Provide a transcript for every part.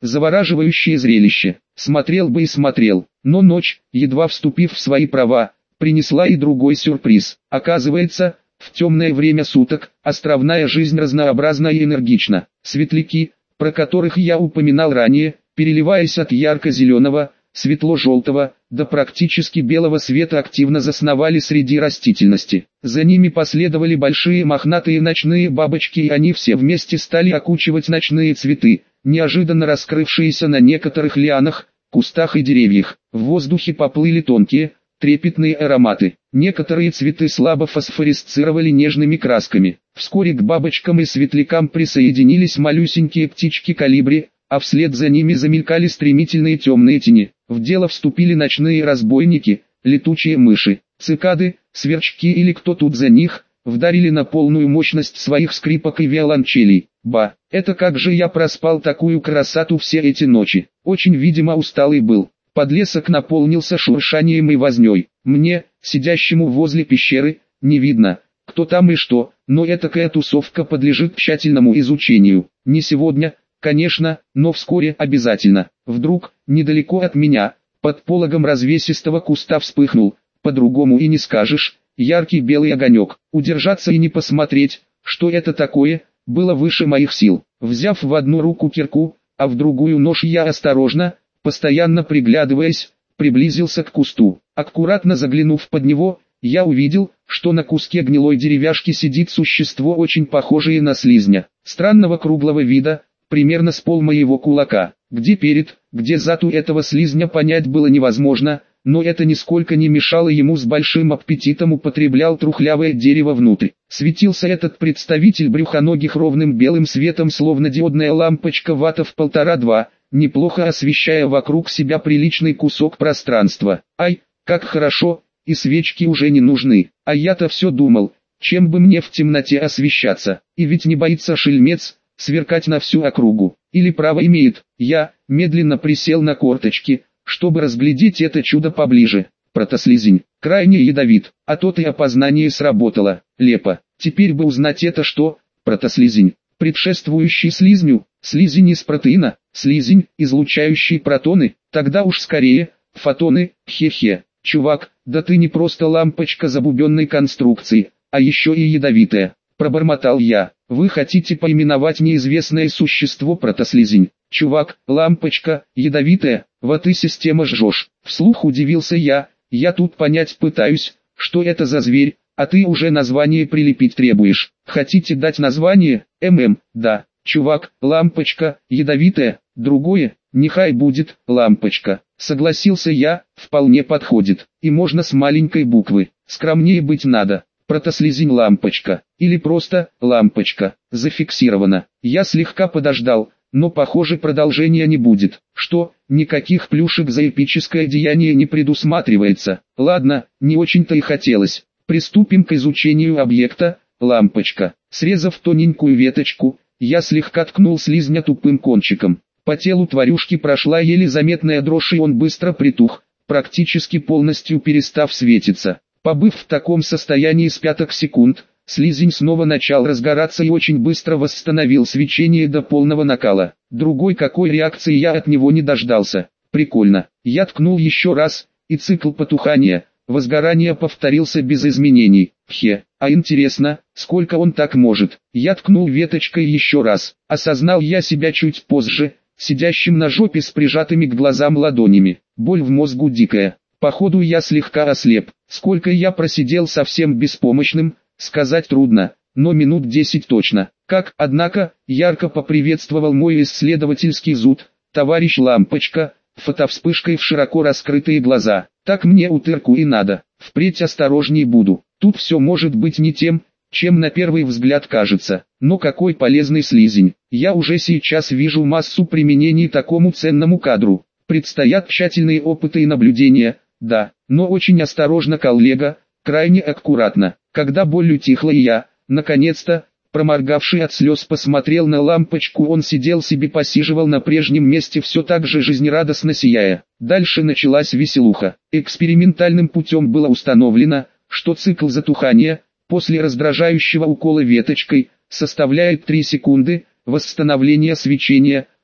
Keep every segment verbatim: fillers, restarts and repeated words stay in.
Завораживающее зрелище. Смотрел бы и смотрел. Но ночь, едва вступив в свои права, принесла и другой сюрприз. Оказывается, в темное время суток, островная жизнь разнообразна и энергична. Светляки, про которых я упоминал ранее, переливаясь от ярко-зеленого, светло-желтого, до практически белого света, активно засновали среди растительности. За ними последовали большие мохнатые ночные бабочки, и они все вместе стали окучивать ночные цветы, неожиданно раскрывшиеся на некоторых лианах, кустах и деревьях. В воздухе поплыли тонкие, трепетные ароматы. Некоторые цветы слабо фосфорисцировали нежными красками. Вскоре к бабочкам и светлякам присоединились малюсенькие птички колибри, а вслед за ними замелькали стремительные темные тени. В дело вступили ночные разбойники, летучие мыши, цикады, сверчки или кто тут за них, вдарили на полную мощность своих скрипок и виолончелей. Ба, это как же я проспал такую красоту все эти ночи. Очень, видимо, усталый был. Подлесок наполнился шуршанием и вознёй. Мне, сидящему возле пещеры, не видно, кто там и что, но этакая тусовка подлежит тщательному изучению. Не сегодня, конечно, но вскоре обязательно. Вдруг, недалеко от меня, под пологом развесистого куста вспыхнул, по-другому и не скажешь, яркий белый огонек. Удержаться и не посмотреть, что это такое, было выше моих сил. Взяв в одну руку кирку, а в другую нож, я осторожно, постоянно приглядываясь, приблизился к кусту. Аккуратно заглянув под него, я увидел, что на куске гнилой деревяшки сидит существо, очень похожее на слизня. Странного круглого вида, примерно с пол моего кулака. Где перед, где зад у этого слизня понять было невозможно, но это нисколько не мешало ему, с большим аппетитом употреблял трухлявое дерево внутрь. Светился этот представитель брюхоногих ровным белым светом, словно диодная лампочка ватта в полтора-два, неплохо освещая вокруг себя приличный кусок пространства. Ай, как хорошо, и свечки уже не нужны. А я-то все думал, чем бы мне в темноте освещаться. И ведь не боится шельмец сверкать на всю округу. Или право имеет. Я медленно присел на корточки, чтобы разглядеть это чудо поближе. Протослизень, крайне ядовит, а то и опознание сработало. Лепо. Теперь бы узнать, это что? Протослизень, предшествующий слизню, слизень из протеина, слизень, излучающий протоны, тогда уж скорее, фотоны, хе-хе. Чувак, да ты не просто лампочка забубенной конструкции, а еще и ядовитая. Пробормотал я. Вы хотите поименовать неизвестное существо протослизень? Чувак, лампочка, ядовитая, вот ты система жжешь. Вслух удивился я, я тут понять пытаюсь, что это за зверь, а ты уже название прилепить требуешь. Хотите дать название? ММ, да. Чувак, лампочка, ядовитая, другое, нехай будет, лампочка. Согласился я, вполне подходит. И можно с маленькой буквы, скромнее быть надо. Протослизень лампочка, или просто лампочка, зафиксировано. Я слегка подождал, но похоже продолжения не будет. Что, никаких плюшек за эпическое деяние не предусматривается? Ладно, не очень-то и хотелось. Приступим к изучению объекта, лампочка. Срезав тоненькую веточку, я слегка ткнул слизня тупым кончиком. По телу тварюшки прошла еле заметная дрожь, и он быстро притух, практически полностью перестав светиться. Побыв в таком состоянии с пяток секунд, слизень снова начал разгораться и очень быстро восстановил свечение до полного накала. Другой какой реакции я от него не дождался. Прикольно. Я ткнул еще раз, и цикл потухания, возгорания повторился без изменений. Хе, а интересно, сколько он так может? Я ткнул веточкой еще раз. Осознал я себя чуть позже, сидящим на жопе с прижатыми к глазам ладонями. Боль в мозгу дикая. Походу я слегка ослеп. Сколько я просидел совсем беспомощным, сказать трудно, но минут десять точно. Как, однако, ярко поприветствовал мой исследовательский зуд, товарищ лампочка, фотовспышкой в широко раскрытые глаза. Так мне утырку и надо. Впредь осторожней буду. Тут все может быть не тем, чем на первый взгляд кажется. Но какой полезный слизень. Я уже сейчас вижу массу применений такому ценному кадру. Предстоят тщательные опыты и наблюдения. Да, но очень осторожно, коллега, крайне аккуратно. Когда боль утихла и я, наконец-то, проморгавший от слез, посмотрел на лампочку, он сидел себе, посиживал на прежнем месте, все так же жизнерадостно сияя. Дальше началась веселуха. Экспериментальным путем было установлено, что цикл затухания, после раздражающего укола веточкой, составляет три секунды, восстановление свечения,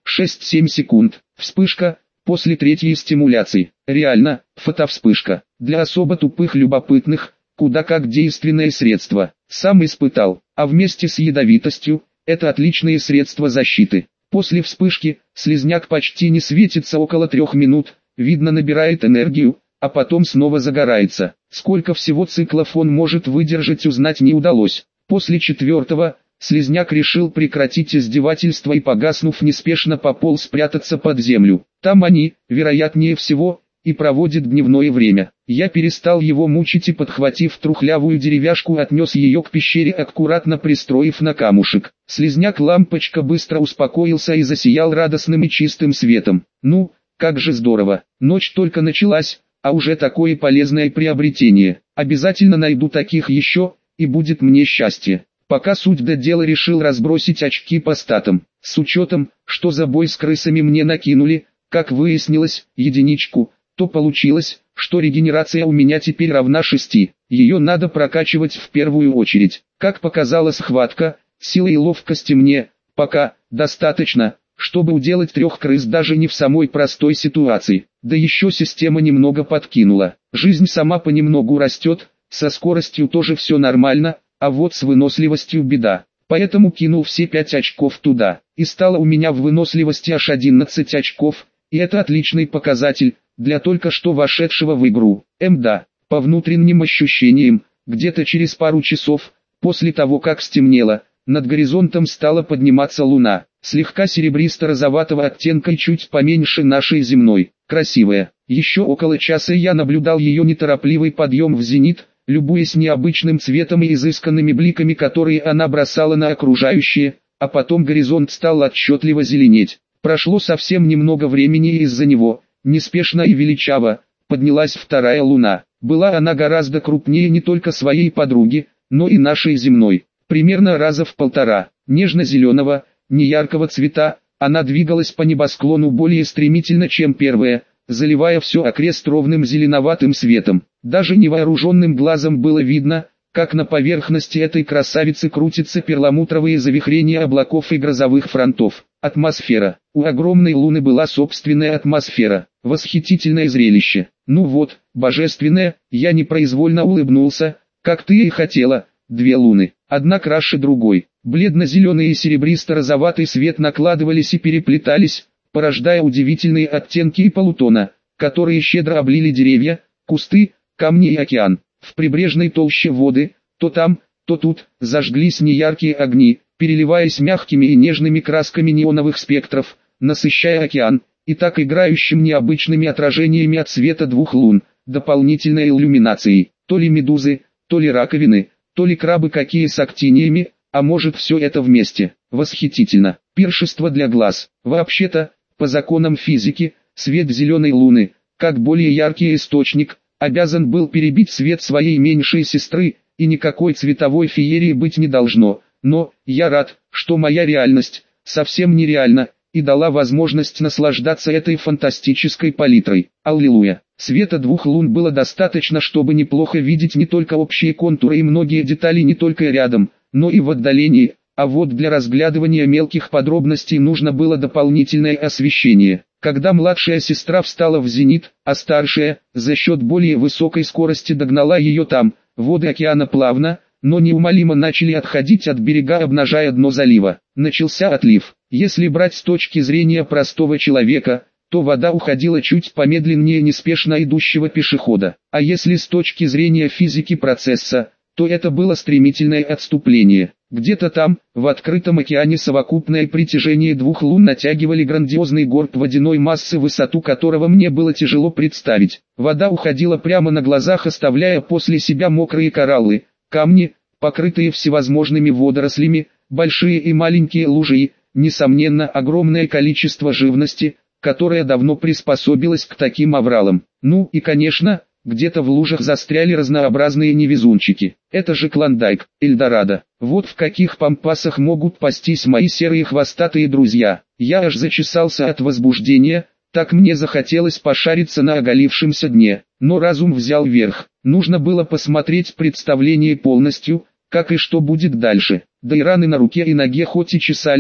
шесть-семь секунд. Вспышка, после третьей стимуляции. Реально, фотовспышка. Для особо тупых любопытных, куда как действенное средство. Сам испытал, а вместе с ядовитостью, это отличные средства защиты. После вспышки, слизняк почти не светится около трех минут, видно набирает энергию, а потом снова загорается. Сколько всего циклов он может выдержать, узнать не удалось. После четвертого, слизняк решил прекратить издевательство и, погаснув, неспешно пополз спрятаться под землю. Там они, вероятнее всего, и проводят дневное время. Я перестал его мучить и, подхватив трухлявую деревяшку, отнес ее к пещере, аккуратно пристроив на камушек. Слизняк-лампочка быстро успокоился и засиял радостным и чистым светом. Ну, как же здорово. Ночь только началась, а уже такое полезное приобретение. Обязательно найду таких еще, и будет мне счастье. Пока суть до дела, решил разбросить очки по статам. С учетом, что за бой с крысами мне накинули, как выяснилось, единичку, то получилось, что регенерация у меня теперь равна шести. Ее надо прокачивать в первую очередь. Как показала схватка, силы и ловкости мне, пока, достаточно, чтобы уделать трех крыс даже не в самой простой ситуации. Да еще система немного подкинула. Жизнь сама понемногу растет, со скоростью тоже все нормально, а вот с выносливостью беда. Поэтому кинул все пять очков туда, и стало у меня в выносливости аж одиннадцать очков, и это отличный показатель для только что вошедшего в игру. Мда, по внутренним ощущениям, где-то через пару часов, после того как стемнело, над горизонтом стала подниматься луна, слегка серебристо-розоватого оттенка и чуть поменьше нашей земной. Красивая. Еще около часа я наблюдал ее неторопливый подъем в зенит, любуясь необычным цветом и изысканными бликами, которые она бросала на окружающее, а потом горизонт стал отчетливо зеленеть. Прошло совсем немного времени, и из-за него, неспешно и величаво, поднялась вторая луна. Была она гораздо крупнее не только своей подруги, но и нашей земной. Примерно раза в полтора. Нежно-зеленого, неяркого цвета, она двигалась по небосклону более стремительно, чем первая, заливая все окрест ровным зеленоватым светом. Даже невооруженным глазом было видно, как на поверхности этой красавицы крутятся перламутровые завихрения облаков и грозовых фронтов. Атмосфера. У огромной луны была собственная атмосфера. Восхитительное зрелище. Ну вот, божественное, я непроизвольно улыбнулся, как ты и хотела. Две луны, одна краше другой. Бледно-зеленый и серебристо-розоватый свет накладывались и переплетались, порождая удивительные оттенки и полутона, которые щедро облили деревья, кусты, камни и океан. В прибрежной толще воды, то там, то тут, зажглись неяркие огни, переливаясь мягкими и нежными красками неоновых спектров, насыщая океан, и так играющим необычными отражениями от света двух лун, дополнительной иллюминацией, то ли медузы, то ли раковины, то ли крабы какие с актиниями, а может все это вместе. Восхитительно. Пиршество для глаз. Вообще-то, по законам физики, свет зеленой луны, как более яркий источник, обязан был перебить свет своей меньшей сестры, и никакой цветовой феерии быть не должно. Но, я рад, что моя реальность, совсем нереальна, и дала возможность наслаждаться этой фантастической палитрой. Аллилуйя. Света двух лун было достаточно, чтобы неплохо видеть не только общие контуры и многие детали не только рядом, но и в отдалении, а вот для разглядывания мелких подробностей нужно было дополнительное освещение. Когда младшая сестра встала в зенит, а старшая, за счет более высокой скорости догнала ее там, воды океана плавно, но неумолимо начали отходить от берега, обнажая дно залива. Начался отлив. Если брать с точки зрения простого человека, то вода уходила чуть помедленнее неспешно идущего пешехода. А если с точки зрения физики процесса, то это было стремительное отступление. Где-то там, в открытом океане, совокупное притяжение двух лун натягивали грандиозный горб водяной массы, высоту которого мне было тяжело представить. Вода уходила прямо на глазах, оставляя после себя мокрые кораллы, камни, покрытые всевозможными водорослями, большие и маленькие лужи и, несомненно, огромное количество живности, которая давно приспособилась к таким авралам. Ну и, конечно, где-то в лужах застряли разнообразные невезунчики. Это же Клондайк, Эльдорадо. Вот в каких пампасах могут пастись мои серые хвостатые друзья. Я аж зачесался от возбуждения, так мне захотелось пошариться на оголившемся дне. Но разум взял верх. Нужно было посмотреть представление полностью, как и что будет дальше. Да и раны на руке и ноге хоть и чесались,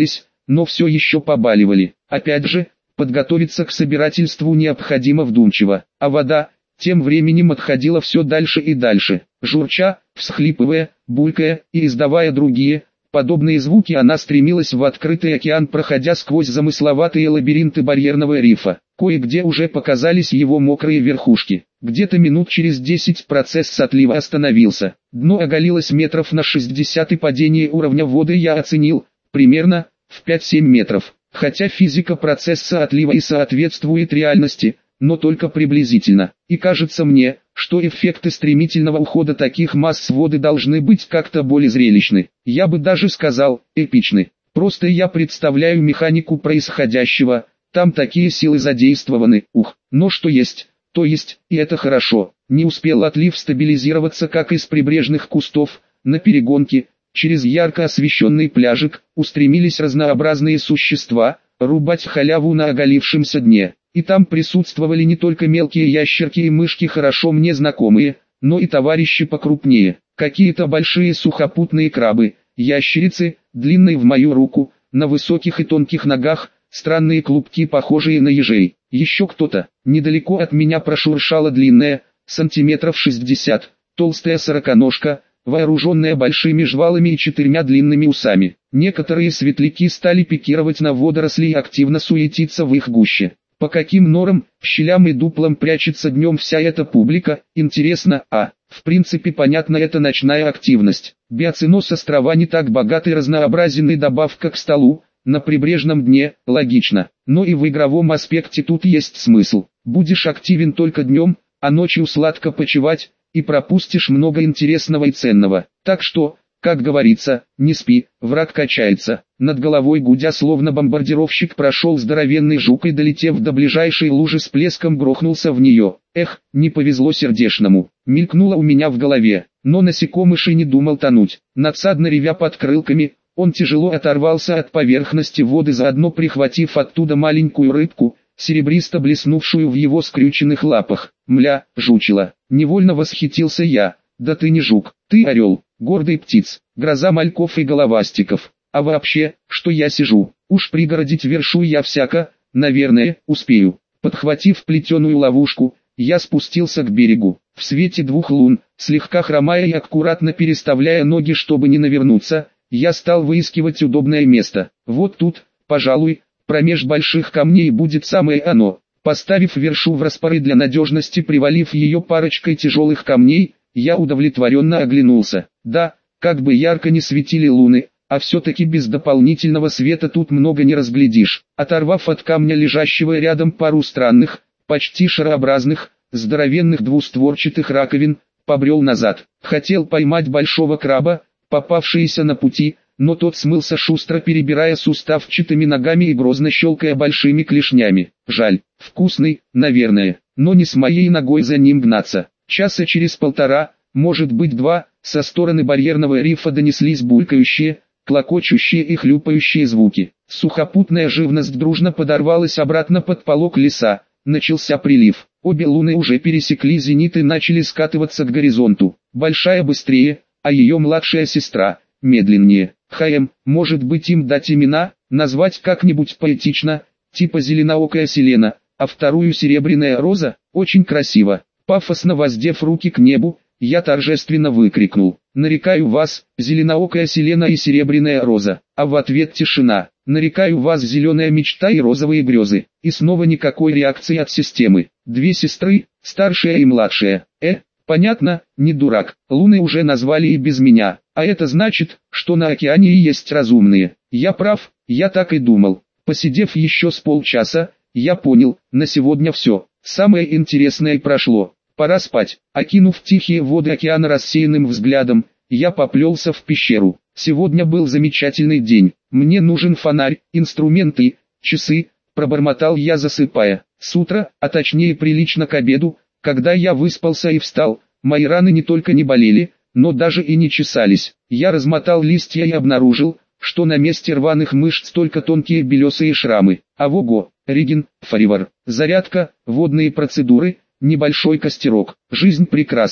но все еще побаливали. Опять же, подготовиться к собирательству необходимо вдумчиво, а вода тем временем отходила все дальше и дальше. Журча, всхлипывая, булькая и издавая другие, подобные звуки, она стремилась в открытый океан, проходя сквозь замысловатые лабиринты барьерного рифа. Кое-где уже показались его мокрые верхушки. Где-то минут через десять процесс отлива остановился. Дно оголилось метров на шестьдесят, и падение уровня воды я оценил примерно в пять-семь метров. Хотя физика процесса отлива и соответствует реальности, но только приблизительно. И кажется мне, что эффекты стремительного ухода таких масс воды должны быть как-то более зрелищны. Я бы даже сказал, эпичны. Просто я представляю механику происходящего, там такие силы задействованы, ух, но что есть, то есть, и это хорошо. Не успел отлив стабилизироваться, как из прибрежных кустов, на перегонке, через ярко освещенный пляжик, устремились разнообразные существа, рубать халяву на оголившемся дне. И там присутствовали не только мелкие ящерки и мышки, хорошо мне знакомые, но и товарищи покрупнее. Какие-то большие сухопутные крабы, ящерицы, длинные в мою руку, на высоких и тонких ногах, странные клубки, похожие на ежей. Еще кто-то. Недалеко от меня прошуршала длинная, сантиметров шестьдесят, толстая сороконожка, вооруженная большими жвалами и четырьмя длинными усами. Некоторые светляки стали пикировать на водоросли и активно суетиться в их гуще. По каким норам, щелям и дуплам прячется днем вся эта публика, интересно, а, в принципе понятно, это ночная активность. Биоценоз острова не так богат и разнообразен, и добавка к столу, на прибрежном дне, логично. Но и в игровом аспекте тут есть смысл. Будешь активен только днем, а ночью сладко почивать, и пропустишь много интересного и ценного. Так что, как говорится, не спи, враг качается. Над головой гудя словно бомбардировщик прошел здоровенный жук и, долетев до ближайшей лужи, с плеском грохнулся в нее. Эх, не повезло сердешному. Мелькнуло у меня в голове, но насекомыш и не думал тонуть. Надсадно ревя под крылками, он тяжело оторвался от поверхности воды, заодно прихватив оттуда маленькую рыбку, серебристо блеснувшую в его скрюченных лапах. Мля, жучила. Невольно восхитился я. Да ты не жук, ты орел, гордый птиц, гроза мальков и головастиков. А вообще, что я сижу, уж пригородить вершу я всяко, наверное, успею. Подхватив плетеную ловушку, я спустился к берегу. В свете двух лун, слегка хромая и аккуратно переставляя ноги, чтобы не навернуться, я стал выискивать удобное место. Вот тут, пожалуй, промеж больших камней будет самое оно. Поставив вершу в распоры для надежности, привалив ее парочкой тяжелых камней, я удовлетворенно оглянулся. Да, как бы ярко не светили луны, а все-таки без дополнительного света тут много не разглядишь. Оторвав от камня, лежащего рядом, пару странных, почти шарообразных, здоровенных двустворчатых раковин, побрел назад. Хотел поймать большого краба, попавшийся на пути, но тот смылся, шустро перебирая суставчатыми ногами и грозно щелкая большими клешнями. Жаль, вкусный, наверное, но не с моей ногой за ним гнаться. Часа через полтора, может быть два, со стороны барьерного рифа донеслись булькающие, клокочущие и хлюпающие звуки. Сухопутная живность дружно подорвалась обратно под полог леса. Начался прилив. Обе луны уже пересекли зенит и начали скатываться к горизонту. Большая быстрее, а ее младшая сестра медленнее. ХМ, может быть, им дать имена, назвать как-нибудь поэтично, типа зеленоокая Селена, а вторую серебряная Роза. Очень красиво. Пафосно воздев руки к небу, я торжественно выкрикнул: «Нарекаю вас, зеленоокая Селена и серебряная Роза», а в ответ тишина. «Нарекаю вас, зеленая мечта и розовые грезы», и снова никакой реакции от системы. Две сестры, старшая и младшая. Э, понятно, не дурак, луны уже назвали и без меня, а это значит, что на океане и есть разумные. Я прав, я так и думал. Посидев еще с полчаса, я понял, на сегодня все. Самое интересное прошло. Пора спать. Окинув тихие воды океана рассеянным взглядом, я поплелся в пещеру. Сегодня был замечательный день. Мне нужен фонарь, инструменты, часы, пробормотал я, засыпая. С утра, а точнее прилично к обеду, когда я выспался и встал, мои раны не только не болели, но даже и не чесались. Я размотал листья и обнаружил, что на месте рваных мышц только тонкие белесые шрамы. А вого, Реген, Фаривар, зарядка, водные процедуры, небольшой костерок. Жизнь прекрасна.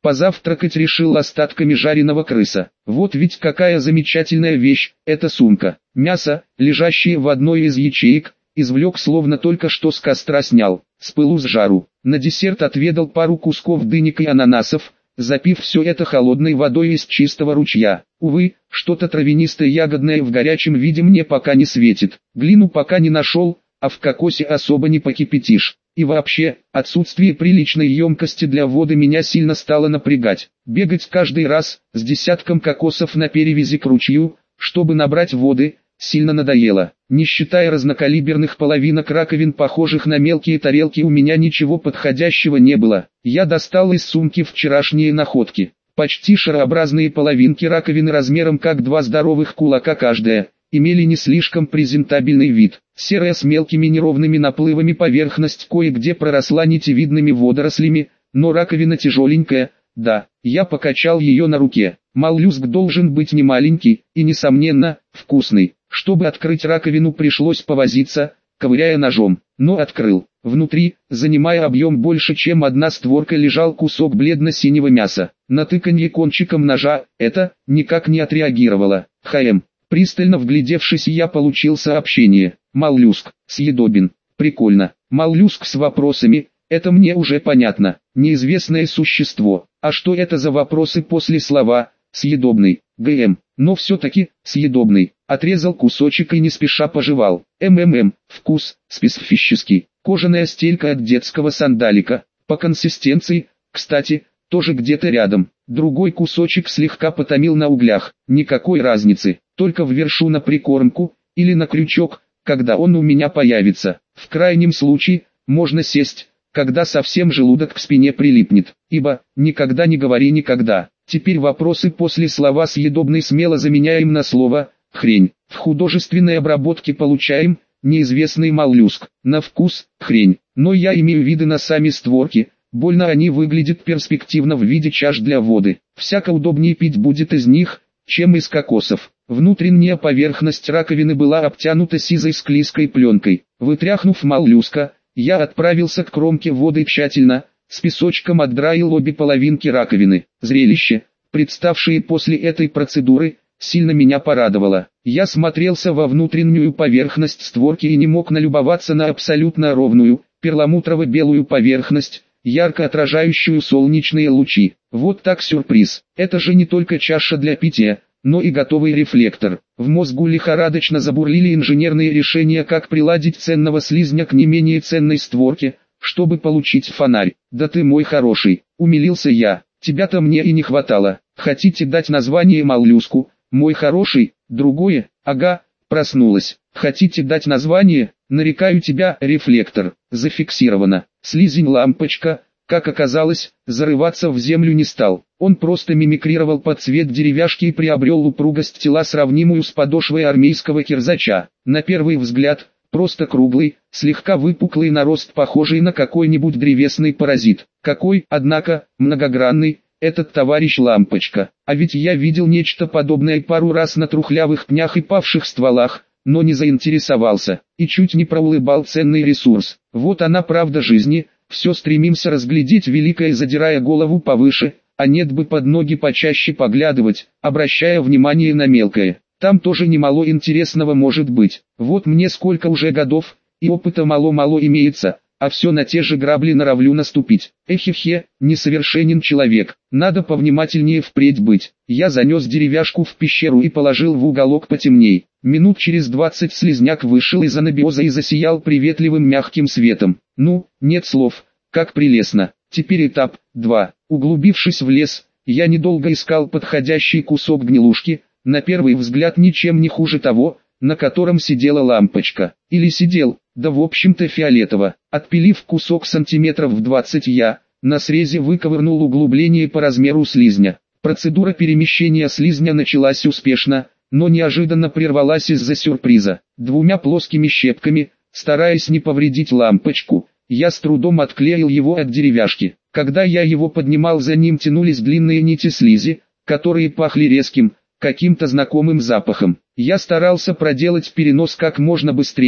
Позавтракать решил остатками жареного крыса. Вот ведь какая замечательная вещь, эта сумка. Мясо, лежащее в одной из ячеек, извлек словно только что с костра снял, с пылу с жару. На десерт отведал пару кусков дынек и ананасов, запив все это холодной водой из чистого ручья. Увы, что-то травянистое ягодное в горячем виде мне пока не светит. Глину пока не нашел, а в кокосе особо не покипятишь. И вообще, отсутствие приличной емкости для воды меня сильно стало напрягать. Бегать каждый раз, с десятком кокосов на перевязи к ручью, чтобы набрать воды, сильно надоело. Не считая разнокалиберных половинок раковин, похожих на мелкие тарелки, у меня ничего подходящего не было. Я достал из сумки вчерашние находки. Почти шарообразные половинки раковины размером как два здоровых кулака каждая, имели не слишком презентабельный вид. Серая с мелкими неровными наплывами поверхность кое-где проросла нитевидными водорослями, но раковина тяжеленькая, да, я покачал ее на руке. Моллюск должен быть не маленький и, несомненно, вкусный. Чтобы открыть раковину, пришлось повозиться, ковыряя ножом, но открыл. Внутри, занимая объем больше чем одна створка, лежал кусок бледно-синего мяса. На тыканье кончиком ножа это никак не отреагировало. ХМ. Пристально вглядевшись, я получил сообщение. Моллюск, съедобен. Прикольно. Моллюск с вопросами, это мне уже понятно. Неизвестное существо. А что это за вопросы после слова «съедобный»? ГМ. Но все-таки «съедобный». Отрезал кусочек и не спеша пожевал. МММ. Вкус специфический. Кожаная стелька от детского сандалика. По консистенции, кстати, тоже где-то рядом. Другой кусочек слегка потомил на углях. Никакой разницы. Только ввершу на прикормку, или на крючок, когда он у меня появится. В крайнем случае, можно сесть, когда совсем желудок к спине прилипнет. Ибо, никогда не говори никогда. Теперь вопросы после слова «съедобный» смело заменяем на слово «хрень». В художественной обработке получаем неизвестный моллюск. На вкус – хрень. Но я имею виды на сами створки. Больно они выглядят перспективно в виде чаш для воды. Всяко удобнее пить будет из них, чем из кокосов. Внутренняя поверхность раковины была обтянута сизой склизкой пленкой. Вытряхнув моллюска, я отправился к кромке воды тщательно, с песочком отдраил обе половинки раковины. Зрелище, представшее после этой процедуры, сильно меня порадовало. Я смотрелся во внутреннюю поверхность створки и не мог налюбоваться на абсолютно ровную, перламутрово-белую поверхность, ярко отражающую солнечные лучи. Вот так сюрприз. Это же не только чаша для питья, но и готовый рефлектор. В мозгу лихорадочно забурлили инженерные решения, как приладить ценного слизня к не менее ценной створке, чтобы получить фонарь. Да ты мой хороший, умилился я, тебя-то мне и не хватало. Хотите дать название моллюску, мой хороший? Другое? Ага, проснулась. Хотите дать название? Нарекаю тебя, рефлектор. Зафиксировано. Слизень-лампочка, как оказалось, зарываться в землю не стал. Он просто мимикрировал под цвет деревяшки и приобрел упругость тела, сравнимую с подошвой армейского кирзача. На первый взгляд, просто круглый, слегка выпуклый нарост, похожий на какой-нибудь древесный паразит. Какой, однако, многогранный, этот товарищ Лампочка. А ведь я видел нечто подобное пару раз на трухлявых пнях и павших стволах, но не заинтересовался, и чуть не проулыбал ценный ресурс. Вот она правда жизни, все стремимся разглядеть великое, задирая голову повыше, а нет бы под ноги почаще поглядывать, обращая внимание на мелкое. Там тоже немало интересного может быть. Вот мне сколько уже годов, и опыта мало-мало имеется, а все на те же грабли норовлю наступить. Эхе-хе, несовершенен человек, надо повнимательнее впредь быть. Я занес деревяшку в пещеру и положил в уголок потемней. Минут через двадцать слизняк вышел из анабиоза и засиял приветливым мягким светом. Ну, нет слов, как прелестно. Теперь этап два. Углубившись в лес, я недолго искал подходящий кусок гнилушки, на первый взгляд ничем не хуже того, на котором сидела Лампочка. Или сидел, да в общем-то фиолетово. Отпилив кусок сантиметров в двадцать, я на срезе выковырнул углубление по размеру слизня. Процедура перемещения слизня началась успешно, но неожиданно прервалась из-за сюрприза. Двумя плоскими щепками, стараясь не повредить Лампочку, я с трудом отклеил его от деревяшки. Когда я его поднимал, за ним тянулись длинные нити слизи, которые пахли резким, каким-то знакомым запахом. Я старался проделать перенос как можно быстрее,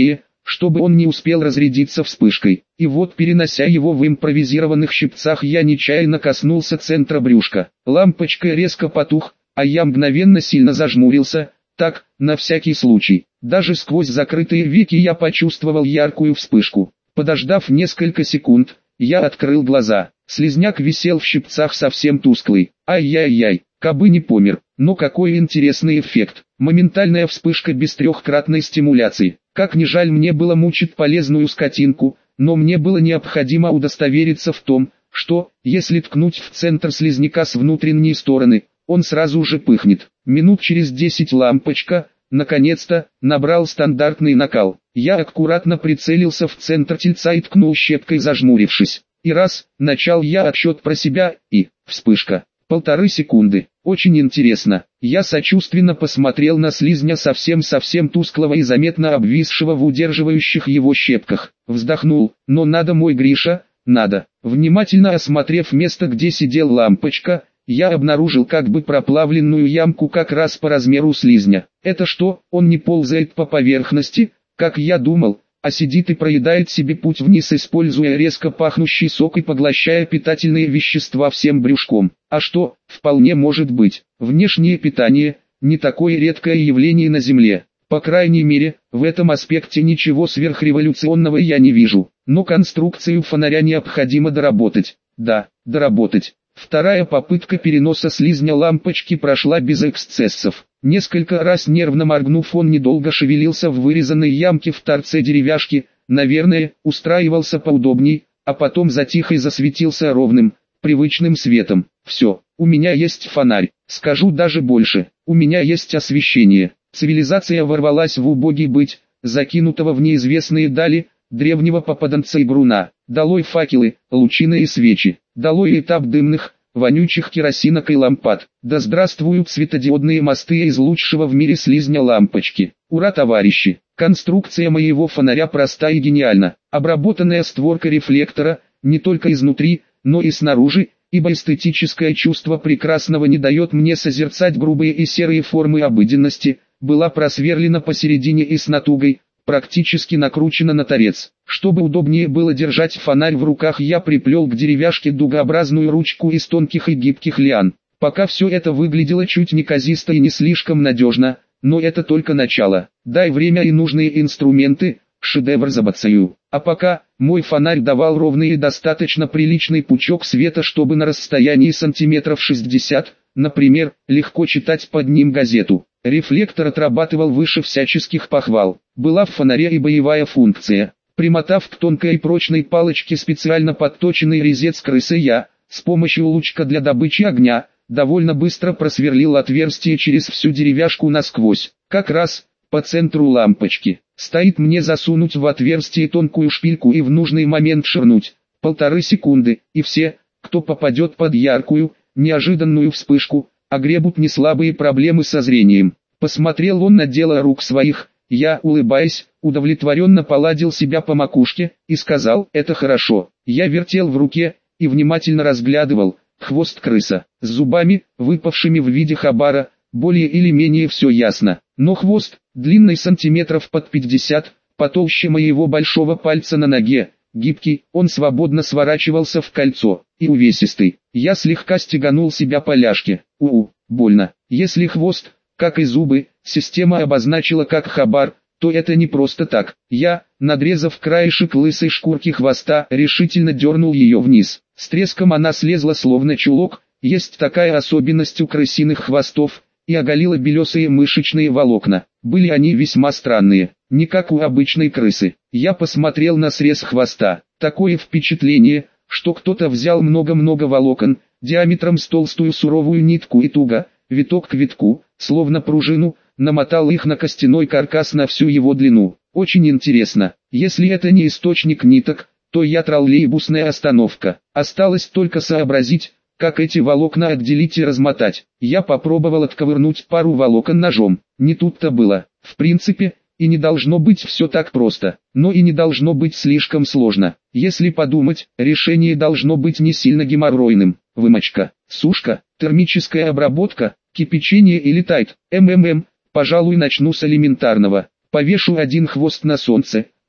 чтобы он не успел разрядиться вспышкой. И вот, перенося его в импровизированных щипцах, я нечаянно коснулся центра брюшка. Лампочка резко потух, а я мгновенно сильно зажмурился, так, на всякий случай. Даже сквозь закрытые веки я почувствовал яркую вспышку. Подождав несколько секунд, я открыл глаза. Слизняк висел в щипцах совсем тусклый. Ай-яй-яй, кабы не помер. Но какой интересный эффект. Моментальная вспышка без трехкратной стимуляции. Как ни жаль мне было мучить полезную скотинку, но мне было необходимо удостовериться в том, что, если ткнуть в центр слизняка с внутренней стороны, он сразу же пыхнет. Минут через десять лампочка, наконец-то, набрал стандартный накал. Я аккуратно прицелился в центр тельца и ткнул щепкой, зажмурившись. И раз, начал я отсчет про себя, и, вспышка. Полторы секунды. Очень интересно. Я сочувственно посмотрел на слизня совсем-совсем тусклого и заметно обвисшего в удерживающих его щепках. Вздохнул, но надо, мой Гриша, надо. Внимательно осмотрев место, где сидел лампочка, я обнаружил как бы проплавленную ямку как раз по размеру слизня. Это что, он не ползает по поверхности, как я думал, а сидит и проедает себе путь вниз, используя резко пахнущий сок и поглощая питательные вещества всем брюшком. А что, вполне может быть. Внешнее питание – не такое редкое явление на Земле. По крайней мере, в этом аспекте ничего сверхреволюционного я не вижу. Но конструкцию фонаря необходимо доработать. Да, доработать. Вторая попытка переноса слизня лампочки прошла без эксцессов. Несколько раз нервно моргнув, он недолго шевелился в вырезанной ямке в торце деревяшки, наверное, устраивался поудобней, а потом затих и засветился ровным, привычным светом. Все, у меня есть фонарь, скажу даже больше, у меня есть освещение. Цивилизация ворвалась в убогий быт, закинутого в неизвестные дали, древнего попаданца и бруна. Долой факелы, лучины и свечи, долой этап дымных, вонючих керосинок и лампад. Да здравствуют светодиодные мосты из лучшего в мире слизня лампочки. Ура, товарищи! Конструкция моего фонаря проста и гениальна. Обработанная створка рефлектора, не только изнутри, но и снаружи, ибо эстетическое чувство прекрасного не дает мне созерцать грубые и серые формы обыденности, была просверлена посередине и с натугой, практически накручена на торец. Чтобы удобнее было держать фонарь в руках, я приплел к деревяшке дугообразную ручку из тонких и гибких лиан. Пока все это выглядело чуть неказисто и не слишком надежно, но это только начало. Дай время и нужные инструменты, шедевр забацаю. А пока, мой фонарь давал ровный и достаточно приличный пучок света, чтобы на расстоянии сантиметров шестьдесят, например, легко читать под ним газету. Рефлектор отрабатывал выше всяческих похвал. Была в фонаре и боевая функция. Примотав к тонкой и прочной палочке специально подточенный резец крысы, я, с помощью лучка для добычи огня, довольно быстро просверлил отверстие через всю деревяшку насквозь. Как раз, по центру лампочки. Стоит мне засунуть в отверстие тонкую шпильку и в нужный момент ширнуть. Полторы секунды, и все, кто попадет под яркую, неожиданную вспышку, огребут неслабые проблемы со зрением. Посмотрел он на дело рук своих, я, улыбаясь, удовлетворенно поладил себя по макушке, и сказал: это хорошо. Я вертел в руке, и внимательно разглядывал, хвост крыса, с зубами, выпавшими в виде хабара, более или менее все ясно. Но хвост, длинный сантиметров под пятьдесят, потолще моего большого пальца на ноге, гибкий, он свободно сворачивался в кольцо, и увесистый. Я слегка стеганул себя по ляжке. У-у, больно. Если хвост, как и зубы, система обозначила как хабар, то это не просто так. Я, надрезав краешек лысой шкурки хвоста, решительно дернул ее вниз. С треском она слезла словно чулок, есть такая особенность у крысиных хвостов, и оголила белесые мышечные волокна. Были они весьма странные, не как у обычной крысы. Я посмотрел на срез хвоста. Такое впечатление, что кто-то взял много-много волокон, диаметром с толстую суровую нитку и туго, виток к витку, словно пружину, намотал их на костяной каркас на всю его длину. Очень интересно. Если это не источник ниток, то я троллейбусная остановка. Осталось только сообразить, как эти волокна отделить и размотать. Я попробовал отковырнуть пару волокон ножом. Не тут-то было. В принципе, и не должно быть все так просто, но и не должно быть слишком сложно. Если подумать, решение должно быть не сильно геморройным. Вымочка, сушка, термическая обработка, кипячение или тайт. МММ, пожалуй, начну с элементарного. Повешу один хвост на солнце,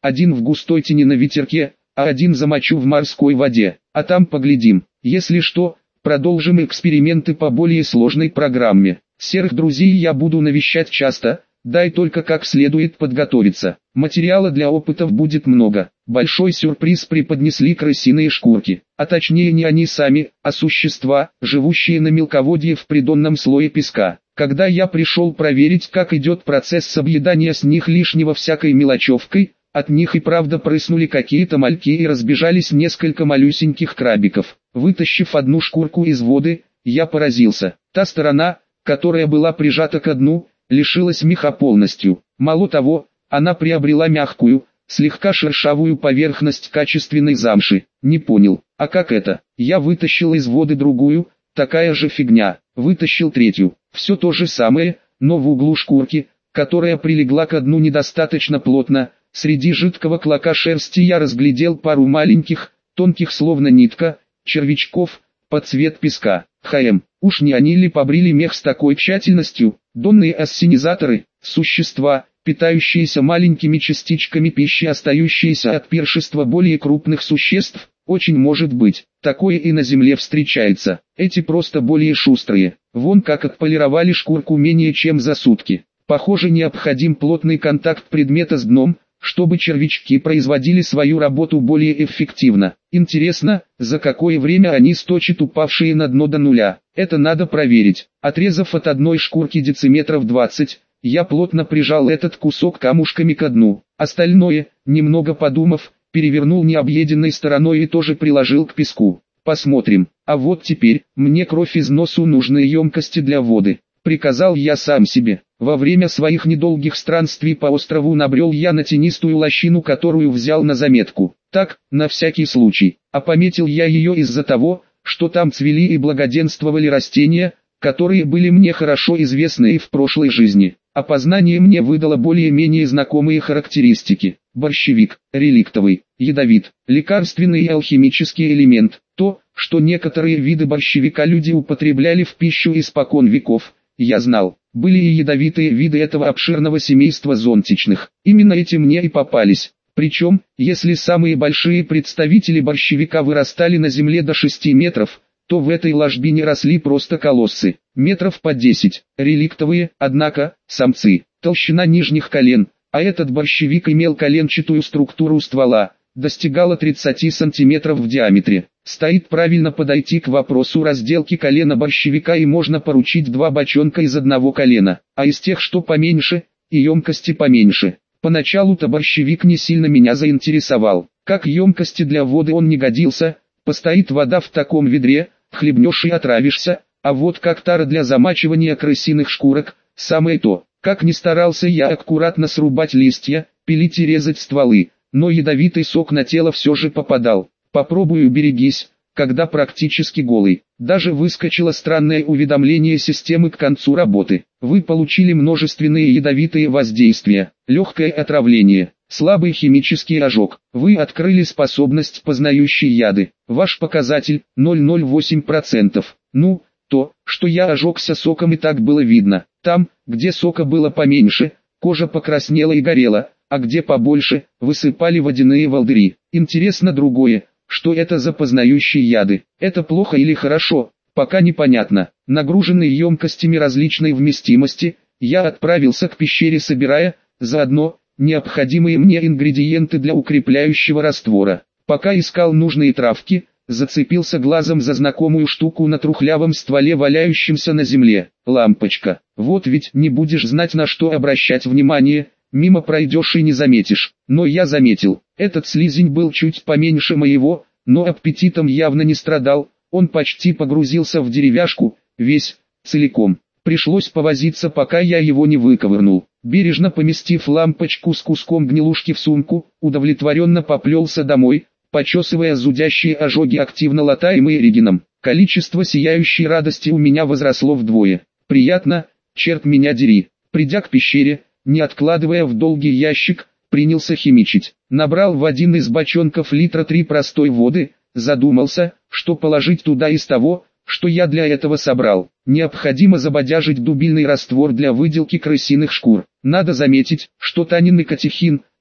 один в густой тени на ветерке, а один замочу в морской воде, а там поглядим. Если что, продолжим эксперименты по более сложной программе. Серых друзей я буду навещать часто, дай только как следует подготовиться. Материала для опытов будет много. Большой сюрприз преподнесли крысиные шкурки, а точнее не они сами, а существа, живущие на мелководье в придонном слое песка. Когда я пришел проверить, как идет процесс объедания с них лишнего всякой мелочевкой, от них и правда прыснули какие-то мальки и разбежались несколько малюсеньких крабиков. Вытащив одну шкурку из воды, я поразился. Та сторона, которая была прижата ко дну, лишилась меха полностью. Мало того, она приобрела мягкую, слегка шершавую поверхность качественной замши. Не понял, а как это? Я вытащил из воды другую, такая же фигня. Вытащил третью. Все то же самое, но в углу шкурки, которая прилегла ко дну недостаточно плотно, среди жидкого клока шерсти я разглядел пару маленьких, тонких словно нитка, червячков, под цвет песка. Хм, уж не они ли побрили мех с такой тщательностью? Донные ассенизаторы, существа, питающиеся маленькими частичками пищи, остающиеся от пиршества более крупных существ, очень может быть. Такое и на земле встречается. Эти просто более шустрые. Вон как отполировали шкурку менее чем за сутки. Похоже, необходим плотный контакт предмета с дном, чтобы червячки производили свою работу более эффективно. Интересно, за какое время они сточат упавшие на дно до нуля. Это надо проверить. Отрезав от одной шкурки дециметров двадцать, я плотно прижал этот кусок камушками ко дну. Остальное, немного подумав, перевернул необъеденной стороной и тоже приложил к песку. Посмотрим. А вот теперь, мне кровь из носу, нужны емкости для воды. Приказал я сам себе. Во время своих недолгих странствий по острову набрел я на тенистую лощину, которую взял на заметку. Так, на всякий случай. А пометил я ее из-за того, что там цвели и благоденствовали растения, которые были мне хорошо известны и в прошлой жизни. Опознание мне выдало более-менее знакомые характеристики. Борщевик, реликтовый, ядовит, лекарственный и алхимический элемент. То, что некоторые виды борщевика люди употребляли в пищу испокон веков, я знал. Были и ядовитые виды этого обширного семейства зонтичных. Именно эти мне и попались. Причем, если самые большие представители борщевика вырастали на земле до шести метров, то в этой ложбине росли просто колоссы, метров по десять. Реликтовые, однако, самцы, толщина нижних колен, а этот борщевик имел коленчатую структуру ствола, достигала тридцати сантиметров в диаметре. Стоит правильно подойти к вопросу разделки колена борщевика, и можно поручить два бочонка из одного колена, а из тех, что поменьше, и емкости поменьше. Поначалу-то борщевик не сильно меня заинтересовал. Как емкости для воды он не годился, постоит вода в таком ведре, хлебнешь и отравишься, а вот как тара для замачивания крысиных шкурок, самое то. Как ни старался я аккуратно срубать листья, пилить и резать стволы, но ядовитый сок на тело все же попадал. Попробую, берегись, когда практически голый. Даже выскочило странное уведомление системы к концу работы. Вы получили множественные ядовитые воздействия, легкое отравление, слабый химический ожог. Вы открыли способность познающей яды. Ваш показатель ноль целых восемь десятых процента. Ну, то, что я ожегся соком, и так было видно. Там, где сока было поменьше, кожа покраснела и горела, а где побольше, высыпали водяные волдыри. Интересно другое. Что это за познающие яды? Это плохо или хорошо? Пока непонятно. Нагруженный емкостями различной вместимости, я отправился к пещере, собирая, заодно, необходимые мне ингредиенты для укрепляющего раствора. Пока искал нужные травки, зацепился глазом за знакомую штуку на трухлявом стволе, валяющемся на земле. Лампочка. Вот ведь не будешь знать, на что обращать внимание, мимо пройдешь и не заметишь. Но я заметил. Этот слизень был чуть поменьше моего, но аппетитом явно не страдал. Он почти погрузился в деревяшку, весь, целиком. Пришлось повозиться, пока я его не выковырнул. Бережно поместив лампочку с куском гнилушки в сумку, удовлетворенно поплелся домой, почесывая зудящие ожоги, активно латаемые регином. Количество сияющей радости у меня возросло вдвое. Приятно, черт меня дери. Придя к пещере, не откладывая в долгий ящик, принялся химичить. Набрал в один из бочонков литра три простой воды, задумался, что положить туда из того, что я для этого собрал. Необходимо забодяжить дубильный раствор для выделки крысиных шкур. Надо заметить, что танин и катехин,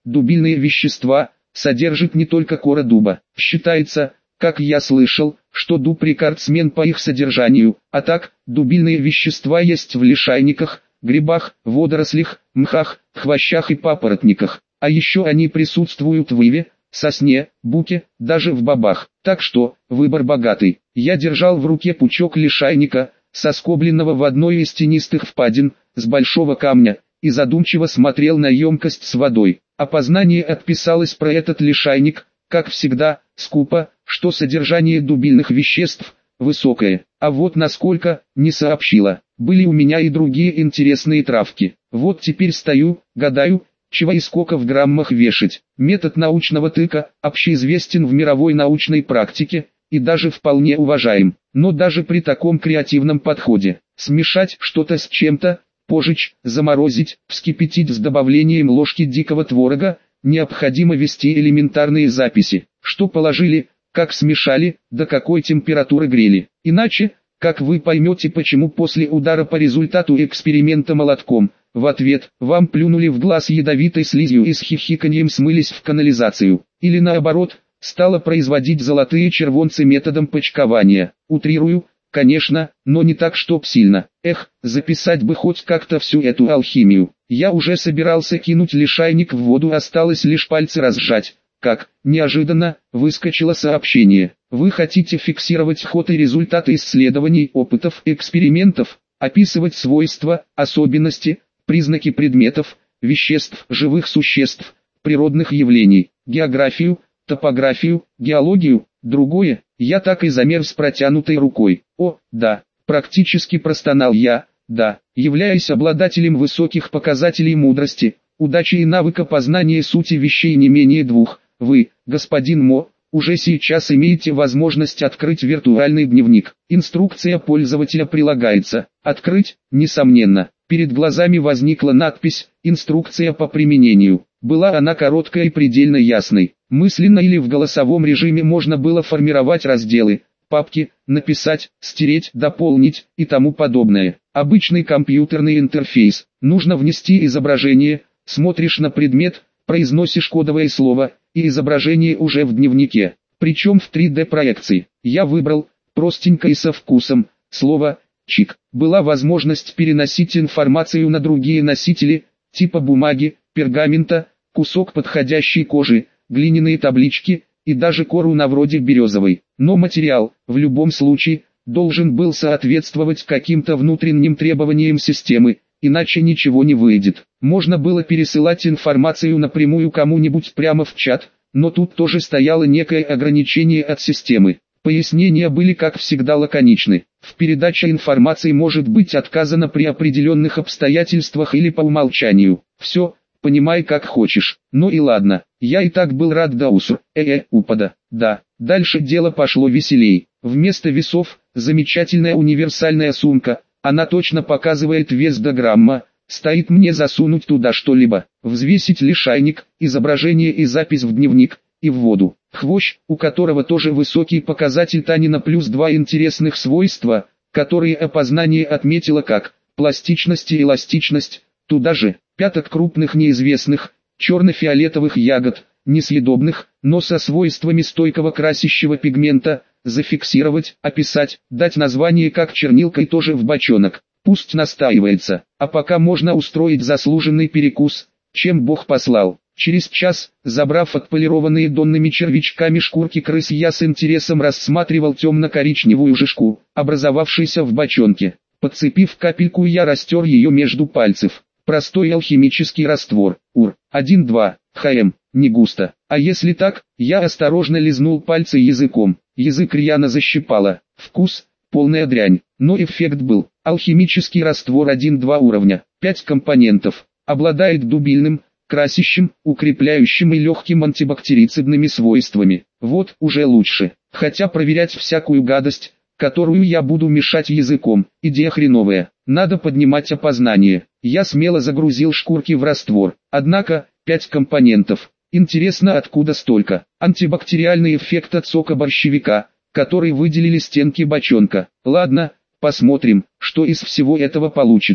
дубильные вещества содержат не только кора дуба. Считается, как я слышал, что дуб рекордсмен по их содержанию, а так, дубильные вещества есть в лишайниках, грибах, водорослях, мхах, хвощах и папоротниках. А еще они присутствуют в иве, сосне, буке, даже в бобах. Так что, выбор богатый. Я держал в руке пучок лишайника, соскобленного в одной из тенистых впадин, с большого камня, и задумчиво смотрел на емкость с водой. Опознание отписалось про этот лишайник, как всегда, скупо, что содержание дубильных веществ высокое, а вот насколько, не сообщила. Были у меня и другие интересные травки. Вот теперь стою, гадаю, чего и сколько в граммах вешать. Метод научного тыка общеизвестен в мировой научной практике и даже вполне уважаем. Но даже при таком креативном подходе, смешать что-то с чем-то, пожечь, заморозить, вскипятить с добавлением ложки дикого творога, необходимо вести элементарные записи, что положили, как смешали, до какой температуры грели. Иначе, как вы поймете, почему после удара по результату эксперимента молотком, в ответ, вам плюнули в глаз ядовитой слизью и с хихиканьем смылись в канализацию. Или наоборот, стало производить золотые червонцы методом почкования. Утрирую, конечно, но не так, чтоб сильно. Эх, записать бы хоть как-то всю эту алхимию. Я уже собирался кинуть лишайник в воду, осталось лишь пальцы разжать. Как, неожиданно, выскочило сообщение. Вы хотите фиксировать ход и результаты исследований, опытов, экспериментов, описывать свойства, особенности, признаки предметов, веществ, живых существ, природных явлений, географию, топографию, геологию, другое. Я так и замер с протянутой рукой. О, да, практически простонал я, да, являясь обладателем высоких показателей мудрости, удачи и навыка познания сути вещей не менее двух. Вы, господин Мо, уже сейчас имеете возможность открыть виртуальный дневник. Инструкция пользователя прилагается. Открыть, несомненно. Перед глазами возникла надпись «Инструкция по применению». Была она короткой и предельно ясной. Мысленно или в голосовом режиме можно было формировать разделы, папки, написать, стереть, дополнить и тому подобное. Обычный компьютерный интерфейс. Нужно внести изображение, смотришь на предмет, произносишь кодовое слово, и изображение уже в дневнике. Причем в три дэ проекции. Я выбрал, простенько и со вкусом, слово «чик». Была возможность переносить информацию на другие носители, типа бумаги, пергамента, кусок подходящей кожи, глиняные таблички, и даже кору на вроде березовой. Но материал, в любом случае, должен был соответствовать каким-то внутренним требованиям системы, иначе ничего не выйдет. Можно было пересылать информацию напрямую кому-нибудь прямо в чат, но тут тоже стояло некое ограничение от системы. Пояснения были, как всегда, лаконичны. В передаче информации может быть отказано при определенных обстоятельствах или по умолчанию. Все, понимай как хочешь. Ну и ладно, я и так был рад до уср, э-э, упада. Да, дальше дело пошло веселей. Вместо весов, замечательная универсальная сумка, она точно показывает вес до грамма, стоит мне засунуть туда что-либо, взвесить лишайник, изображение и запись в дневник, и в воду. Хвощ, у которого тоже высокий показатель танина плюс два интересных свойства, которые опознание отметило как пластичность и эластичность, туда же пяток крупных неизвестных, черно-фиолетовых ягод, несъедобных, но со свойствами стойкого красящего пигмента, зафиксировать, описать, дать название как чернилкой тоже в бочонок. Пусть настаивается, а пока можно устроить заслуженный перекус, чем Бог послал. Через час, забрав отполированные донными червячками шкурки крыс, я с интересом рассматривал темно-коричневую жижку, образовавшуюся в бочонке. Подцепив капельку, я растер ее между пальцев. Простой алхимический раствор. Ур. один-два. ХМ. Не густо. А если так, я осторожно лизнул пальцы языком. Язык рьяно защипало. Вкус – полная дрянь. Но эффект был. Алхимический раствор один-два уровня. пять компонентов. Обладает дубильным, красящим, укрепляющим и легким антибактерицидными свойствами. Вот уже лучше. Хотя проверять всякую гадость, которую я буду мешать языком, идея хреновая. Надо поднимать опознание. Я смело загрузил шкурки в раствор. Однако, пять компонентов. Интересно, откуда столько? Антибактериальный эффект от сока борщевика, который выделили стенки бочонка. Ладно, посмотрим, что из всего этого получится.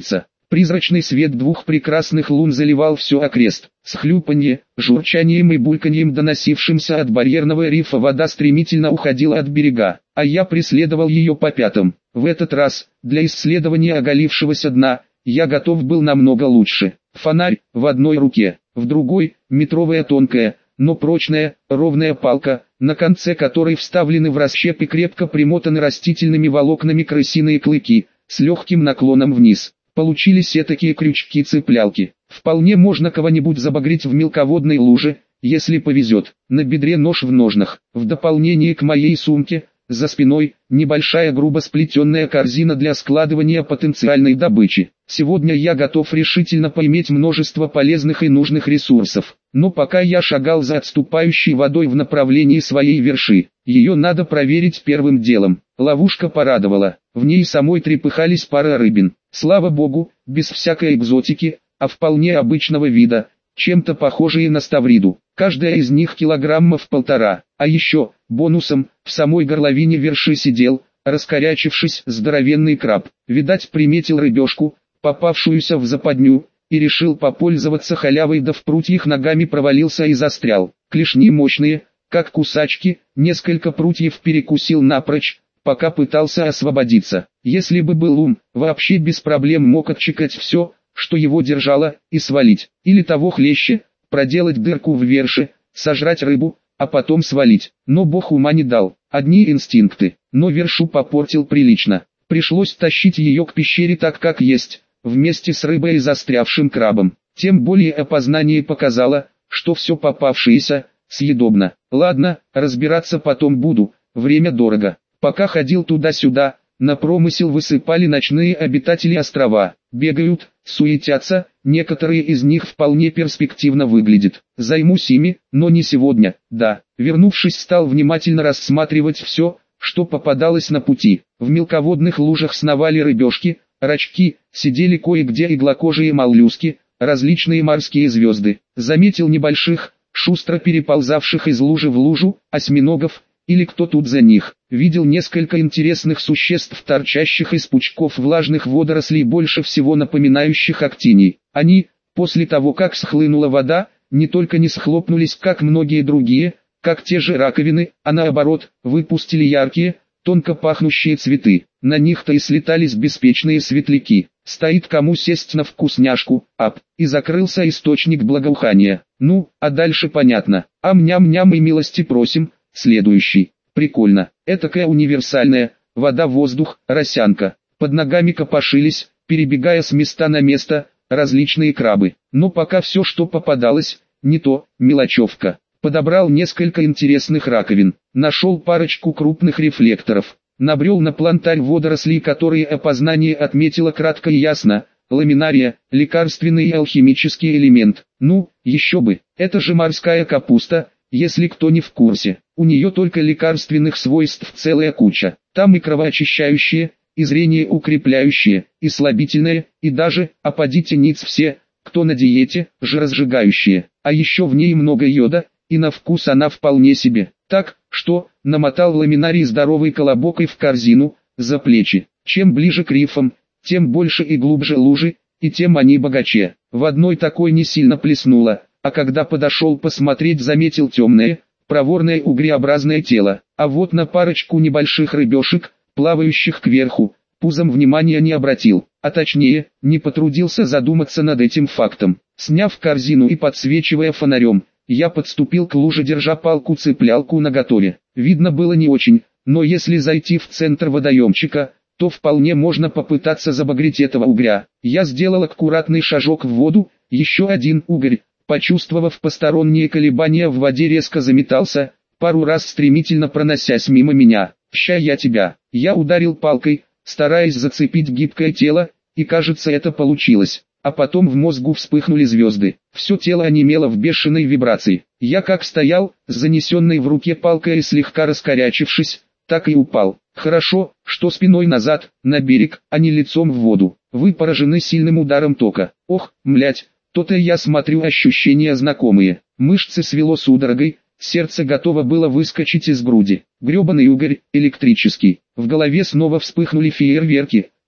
Призрачный свет двух прекрасных лун заливал все окрест. С хлюпанье, журчанием и бульканьем, доносившимся от барьерного рифа, вода стремительно уходила от берега, а я преследовал ее по пятам. В этот раз, для исследования оголившегося дна, я готов был намного лучше. Фонарь в одной руке, в другой – метровая тонкая, но прочная, ровная палка, на конце которой вставлены в расщеп и крепко примотаны растительными волокнами крысиные клыки, с легким наклоном вниз. Получились этакие крючки-цеплялки. Вполне можно кого-нибудь забагрить в мелководной луже, если повезет. На бедре нож в ножнах. В дополнение к моей сумке, за спиной, небольшая грубо сплетенная корзина для складывания потенциальной добычи. Сегодня я готов решительно поиметь множество полезных и нужных ресурсов. Но пока я шагал за отступающей водой в направлении своей верши, ее надо проверить первым делом. Ловушка порадовала. В ней самой трепыхались пара рыбин. Слава богу, без всякой экзотики, а вполне обычного вида, чем-то похожие на ставриду. Каждая из них килограммов полтора. А еще, бонусом, в самой горловине верши сидел, раскорячившись, здоровенный краб. Видать, приметил рыбешку, попавшуюся в западню, и решил попользоваться халявой, да в прутьях ногами провалился и застрял. Клешни мощные, как кусачки, несколько прутьев перекусил напрочь, пока пытался освободиться. Если бы был ум, вообще без проблем мог отчекать все, что его держало, и свалить. Или того хлеще, проделать дырку в верше, сожрать рыбу, а потом свалить. Но Бог ума не дал, одни инстинкты. Но вершу попортил прилично. Пришлось тащить ее к пещере так как есть, вместе с рыбой и застрявшим крабом. Тем более опознание показало, что все попавшееся, съедобно. Ладно, разбираться потом буду, время дорого. Пока ходил туда-сюда, на промысел высыпали ночные обитатели острова. Бегают, суетятся, некоторые из них вполне перспективно выглядят. Займусь ими, но не сегодня, да. Вернувшись, стал внимательно рассматривать все, что попадалось на пути. В мелководных лужах сновали рыбешки, рачки, сидели кое-где иглокожие моллюски, различные морские звезды. Заметил небольших, шустро переползавших из лужи в лужу, осьминогов, или кто тут за них. Видел несколько интересных существ, торчащих из пучков влажных водорослей, больше всего напоминающих актиний. Они, после того как схлынула вода, не только не схлопнулись, как многие другие, как те же раковины, а наоборот, выпустили яркие, тонко пахнущие цветы. На них-то и слетались беспечные светляки. Стоит кому сесть на вкусняшку, ап, и закрылся источник благоухания. Ну, а дальше понятно. Ам-ням-ням и милости просим. Следующий. Прикольно. Этакая универсальная, вода-воздух, росянка. Под ногами копошились, перебегая с места на место, различные крабы. Но пока все, что попадалось, не то, мелочевка. Подобрал несколько интересных раковин. Нашел парочку крупных рефлекторов. Набрел на плантарь водорослей, которые опознание отметило кратко и ясно. Ламинария, лекарственный и алхимический элемент. Ну, еще бы, это же морская капуста. Если кто не в курсе, у нее только лекарственных свойств целая куча. Там и кровоочищающие, и зрение укрепляющие, и слабительное, и даже, а подите ниц все, кто на диете, жиросжигающие. А еще в ней много йода, и на вкус она вполне себе. Так, что, намотал ламинарий здоровой колобокой в корзину, за плечи. Чем ближе к рифам, тем больше и глубже лужи, и тем они богаче. В одной такой не сильно плеснуло. А когда подошел посмотреть, заметил темное, проворное угреобразное тело. А вот на парочку небольших рыбешек, плавающих кверху, пузом внимания не обратил. А точнее, не потрудился задуматься над этим фактом. Сняв корзину и подсвечивая фонарем, я подступил к луже, держа палку-цеплялку наготове. Видно было не очень, но если зайти в центр водоемчика, то вполне можно попытаться забагрить этого угря. Я сделал аккуратный шажок в воду, еще один угорь, почувствовав посторонние колебания в воде, резко заметался, пару раз стремительно проносясь мимо меня. «Ща я тебя!» Я ударил палкой, стараясь зацепить гибкое тело, и кажется, это получилось. А потом в мозгу вспыхнули звезды. Все тело онемело в бешеной вибрации. Я как стоял, с занесенной в руке палкой и слегка раскорячившись, так и упал. Хорошо, что спиной назад, на берег, а не лицом в воду. Вы поражены сильным ударом тока. Ох, млять! То-то я смотрю, ощущения знакомые. Мышцы свело судорогой, сердце готово было выскочить из груди. Гребаный угорь, электрический. В голове снова вспыхнули фейерверки,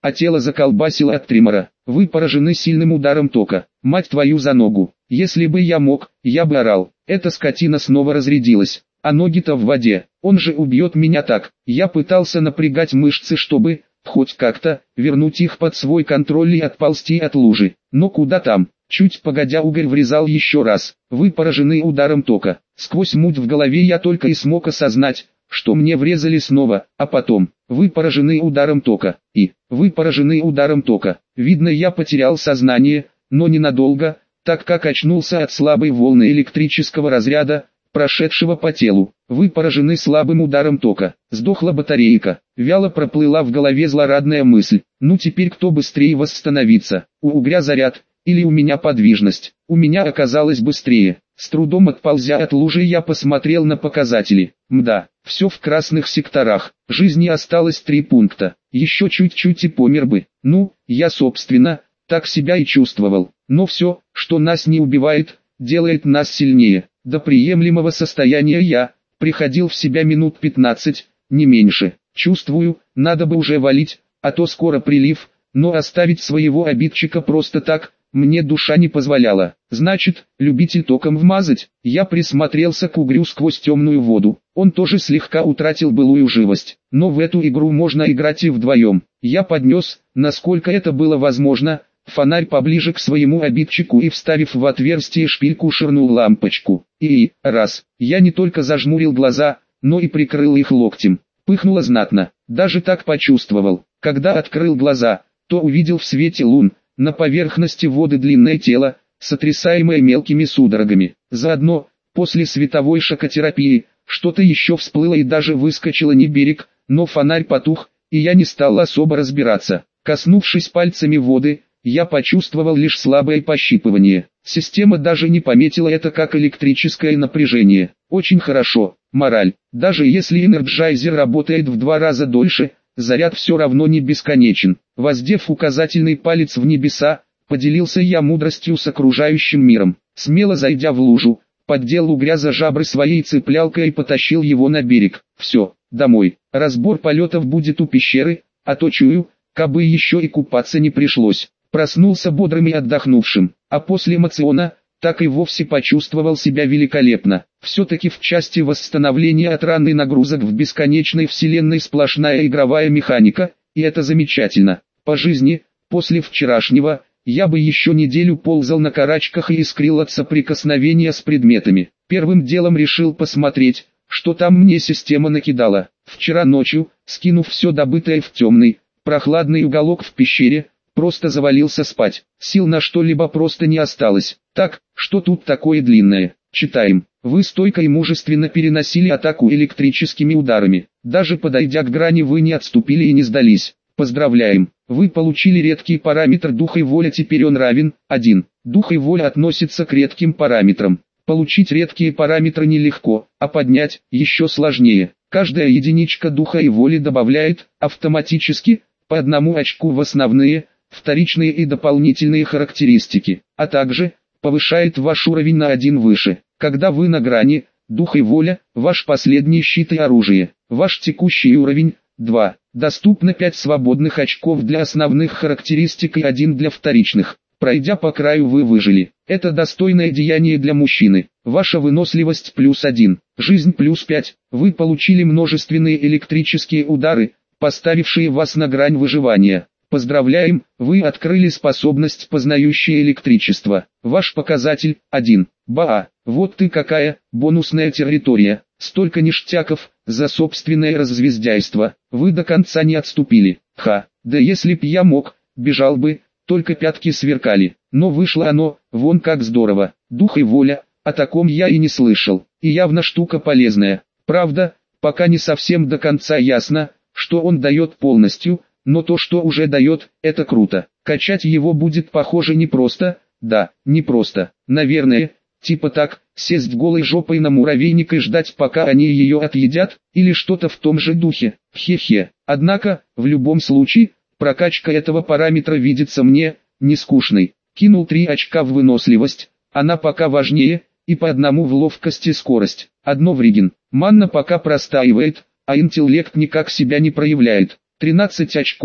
а тело заколбасило от тремора. Вы поражены сильным ударом тока. Мать твою за ногу. Если бы я мог, я бы орал. Эта скотина снова разрядилась. А ноги-то в воде. Он же убьет меня так. Я пытался напрягать мышцы, чтобы, хоть как-то, вернуть их под свой контроль и отползти от лужи. Но куда там? Чуть погодя угорь врезал еще раз. Вы поражены ударом тока. Сквозь муть в голове я только и смог осознать, что мне врезали снова, а потом, вы поражены ударом тока, и, вы поражены ударом тока. Видно, я потерял сознание, но ненадолго, так как очнулся от слабой волны электрического разряда, прошедшего по телу. Вы поражены слабым ударом тока. Сдохла батарейка. Вяло проплыла в голове злорадная мысль. Ну теперь кто быстрее восстановится? У угря заряд, или у меня подвижность? У меня оказалось быстрее. С трудом отползя от лужи я посмотрел на показатели. Мда, все в красных секторах. Жизни осталось три пункта. Еще чуть-чуть и помер бы. Ну, я собственно, так себя и чувствовал. Но все, что нас не убивает, делает нас сильнее. До приемлемого состояния я приходил в себя минут пятнадцать, не меньше. Чувствую, надо бы уже валить, а то скоро прилив, но оставить своего обидчика просто так, мне душа не позволяла. Значит, любитель током вмазать. Я присмотрелся к угрю сквозь темную воду. Он тоже слегка утратил былую живость. Но в эту игру можно играть и вдвоем. Я поднес, насколько это было возможно, фонарь поближе к своему обидчику и, вставив в отверстие шпильку, швырнул лампочку. И, раз, я не только зажмурил глаза, но и прикрыл их локтем. Пыхнуло знатно. Даже так почувствовал. Когда открыл глаза, то увидел в свете лун, на поверхности воды длинное тело, сотрясаемое мелкими судорогами. Заодно, после световой шокотерапии, что-то еще всплыло и даже выскочило не берег, но фонарь потух, и я не стал особо разбираться. Коснувшись пальцами воды, я почувствовал лишь слабое пощипывание. Система даже не пометила это как электрическое напряжение. Очень хорошо. Мораль. Даже если энерджайзер работает в два раза дольше, заряд все равно не бесконечен. Воздев указательный палец в небеса, поделился я мудростью с окружающим миром. Смело зайдя в лужу, поддел угря за жабры своей цеплялкой и потащил его на берег. Все, домой. Разбор полетов будет у пещеры, а то чую, кабы еще и купаться не пришлось. Проснулся бодрым и отдохнувшим, а после мациона, так и вовсе почувствовал себя великолепно. Все-таки в части восстановления от ран и нагрузок в бесконечной вселенной сплошная игровая механика, и это замечательно. По жизни, после вчерашнего, я бы еще неделю ползал на карачках и искрил от соприкосновения с предметами. Первым делом решил посмотреть, что там мне система накидала. Вчера ночью, скинув все добытое в темный, прохладный уголок в пещере, просто завалился спать. Сил на что-либо просто не осталось. Так, что тут такое длинное? Читаем. Вы стойко и мужественно переносили атаку электрическими ударами. Даже подойдя к грани, вы не отступили и не сдались. Поздравляем. Вы получили редкий параметр духа и воля, теперь он равен один. Дух и воля относятся к редким параметрам. Получить редкие параметры нелегко, а поднять еще сложнее. Каждая единичка духа и воли добавляет, автоматически, по одному очку в основные, вторичные и дополнительные характеристики, а также повышает ваш уровень на один выше. Когда вы на грани, дух и воля, ваш последний щит и оружие. Ваш текущий уровень два. Доступно пять свободных очков для основных характеристик и один для вторичных. Пройдя по краю, вы выжили. Это достойное деяние для мужчины. Ваша выносливость плюс один, жизнь плюс пять. Вы получили множественные электрические удары, поставившие вас на грань выживания. Поздравляем, вы открыли способность познающее электричество. Ваш показатель один. Ба, вот ты какая, бонусная территория. Столько ништяков, за собственное раззвездяйство. Вы до конца не отступили. Ха, да если б я мог, бежал бы, только пятки сверкали. Но вышло оно, вон как здорово. Дух и воля, о таком я и не слышал. И явно штука полезная. Правда, пока не совсем до конца ясно, что он дает полностью, но то, что уже дает, это круто. Качать его будет, похоже, непросто. Да, непросто. Наверное, типа так, сесть голой жопой на муравейник и ждать, пока они ее отъедят, или что-то в том же духе. Хе-хе. Однако, в любом случае, прокачка этого параметра видится мне не скучной. Кинул три очка в выносливость, она пока важнее, и по одному в ловкость и скорость. Одно в реген. Манна пока простаивает, а интеллект никак себя не проявляет. тринадцать очков,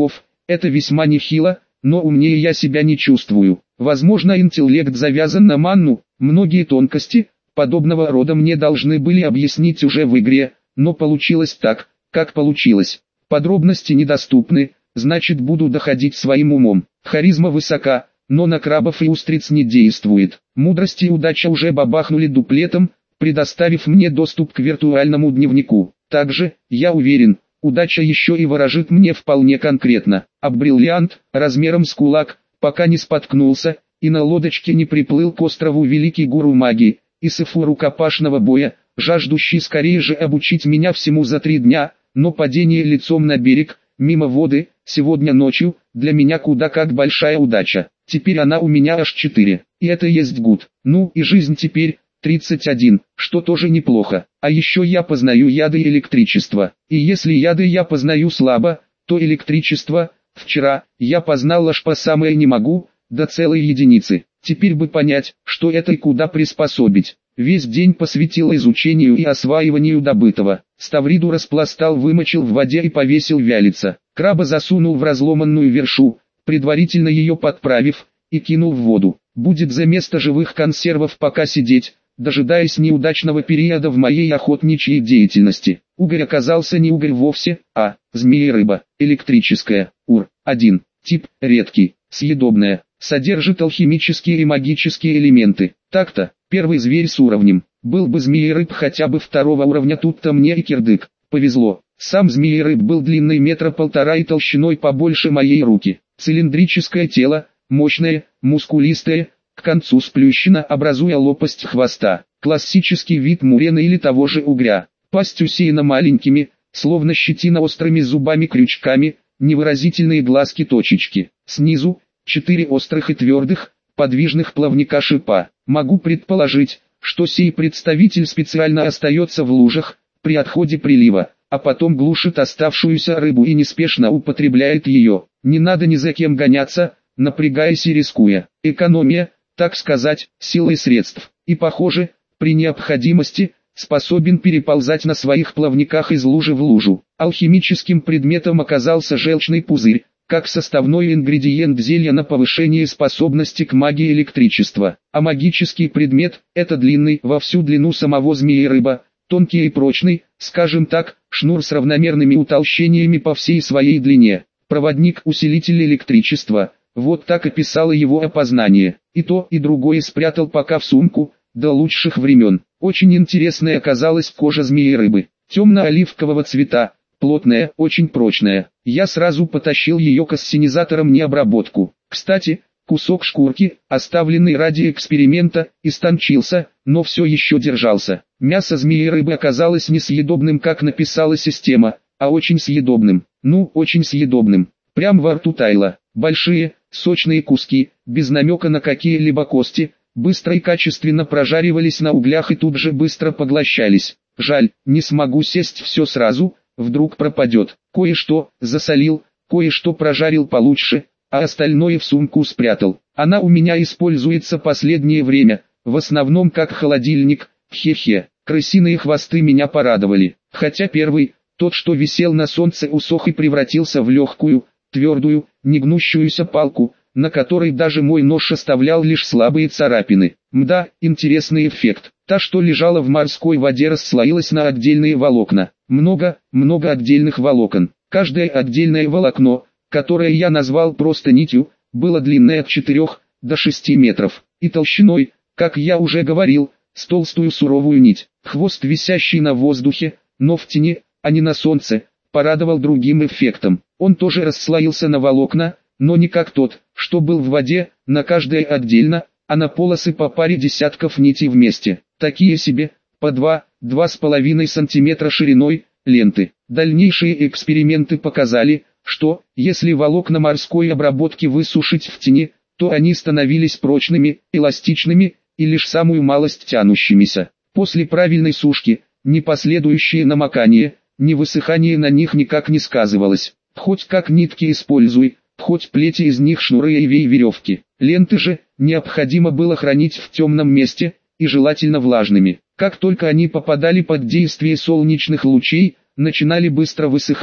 Это весьма нехило, но умнее я себя не чувствую. Возможно, интеллект завязан на манну, многие тонкости подобного рода мне должны были объяснить уже в игре, но получилось так, как получилось. Подробности недоступны, значит буду доходить своим умом. Харизма высока, но на крабов и устриц не действует. Мудрость и удача уже бабахнули дуплетом, предоставив мне доступ к виртуальному дневнику. Также, я уверен, удача еще и ворожит мне вполне конкретно. Об бриллиант, размером с кулак, пока не споткнулся, и на лодочке не приплыл к острову великий гуру магии, и сыфу рукопашного боя, жаждущий скорее же обучить меня всему за три дня, но падение лицом на берег, мимо воды, сегодня ночью, для меня куда как большая удача. Теперь она у меня аж четыре, и это есть гуд. Ну и жизнь теперь тридцать один, что тоже неплохо. А еще я познаю яды и электричество. И если яды я познаю слабо, то электричество, вчера, я познал аж по самое не могу, до целой единицы. Теперь бы понять, что это и куда приспособить. Весь день посвятил изучению и осваиванию добытого. Ставриду распластал, вымочил в воде и повесил вялиться. Краба засунул в разломанную вершу, предварительно ее подправив, и кинул в воду. Будет за место живых консервов пока сидеть, дожидаясь неудачного периода в моей охотничьей деятельности. Угорь оказался не угорь вовсе, а змея-рыба, электрическая, ур один, тип редкий, съедобная, содержит алхимические и магические элементы. Так-то, первый зверь с уровнем. Был бы змея-рыб хотя бы второго уровня, тут-то мне и кирдык. Повезло. Сам змея-рыб был длиной метра полтора и толщиной побольше моей руки. Цилиндрическое тело, мощное, мускулистое, к концу сплющено, образуя лопасть хвоста. Классический вид мурена или того же угря. Пасть усеяна маленькими, словно щетина, острыми зубами-крючками, невыразительные глазки-точечки. Снизу четыре острых и твердых, подвижных плавника шипа. Могу предположить, что сей представитель специально остается в лужах при отходе прилива, а потом глушит оставшуюся рыбу и неспешно употребляет ее. Не надо ни за кем гоняться, напрягаясь и рискуя. Экономия, так сказать, силы и средств. И похоже, при необходимости, способен переползать на своих плавниках из лужи в лужу. Алхимическим предметом оказался желчный пузырь, как составной ингредиент зелья на повышение способности к магии электричества. А магический предмет – это длинный во всю длину самого змеи-рыба, тонкий и прочный, скажем так, шнур с равномерными утолщениями по всей своей длине. Проводник-усилитель электричества, вот так описало его опознание. И то, и другое спрятал пока в сумку, до лучших времен. Очень интересной оказалась кожа змеи-рыбы, темно-оливкового цвета, плотная, очень прочная. Я сразу потащил ее к ассенизаторам не обработку. Кстати, кусок шкурки, оставленный ради эксперимента, истончился, но все еще держался. Мясо змеи-рыбы оказалось несъедобным, как написала система, а очень съедобным. Ну, очень съедобным. Прям во рту таяло. Большие, сочные куски, без намека на какие-либо кости, быстро и качественно прожаривались на углях и тут же быстро поглощались. Жаль, не смогу сесть все сразу, вдруг пропадет. Кое-что засолил, кое-что прожарил получше, а остальное в сумку спрятал. Она у меня используется последнее время, в основном как холодильник, хе-хе. Крысиные хвосты меня порадовали, хотя первый, тот что висел на солнце, усох и превратился в легкую, твердую, негнущуюся палку, на которой даже мой нож оставлял лишь слабые царапины. Мда, интересный эффект. Та, что лежала в морской воде, расслоилась на отдельные волокна. Много, много отдельных волокон. Каждое отдельное волокно, которое я назвал просто нитью, было длиной от четырёх до шести метров, и толщиной, как я уже говорил, с толстую суровую нить. Хвост, висящий на воздухе, но в тени, а не на солнце, порадовал другим эффектом. Он тоже расслоился на волокна, но не как тот, что был в воде, на каждое отдельно, а на полосы по паре десятков нитей вместе. Такие себе, по два — два с половиной сантиметра шириной, ленты. Дальнейшие эксперименты показали, что, если волокна морской обработки высушить в тени, то они становились прочными, эластичными, и лишь самую малость тянущимися. После правильной сушки, ни последующее намокание, ни высыхание на них никак не сказывалось. Хоть как нитки используй, хоть плети из них шнуры и вей веревки. Ленты же, необходимо было хранить в темном месте, и желательно влажными. Как только они попадали под действие солнечных лучей, начинали быстро высыхать,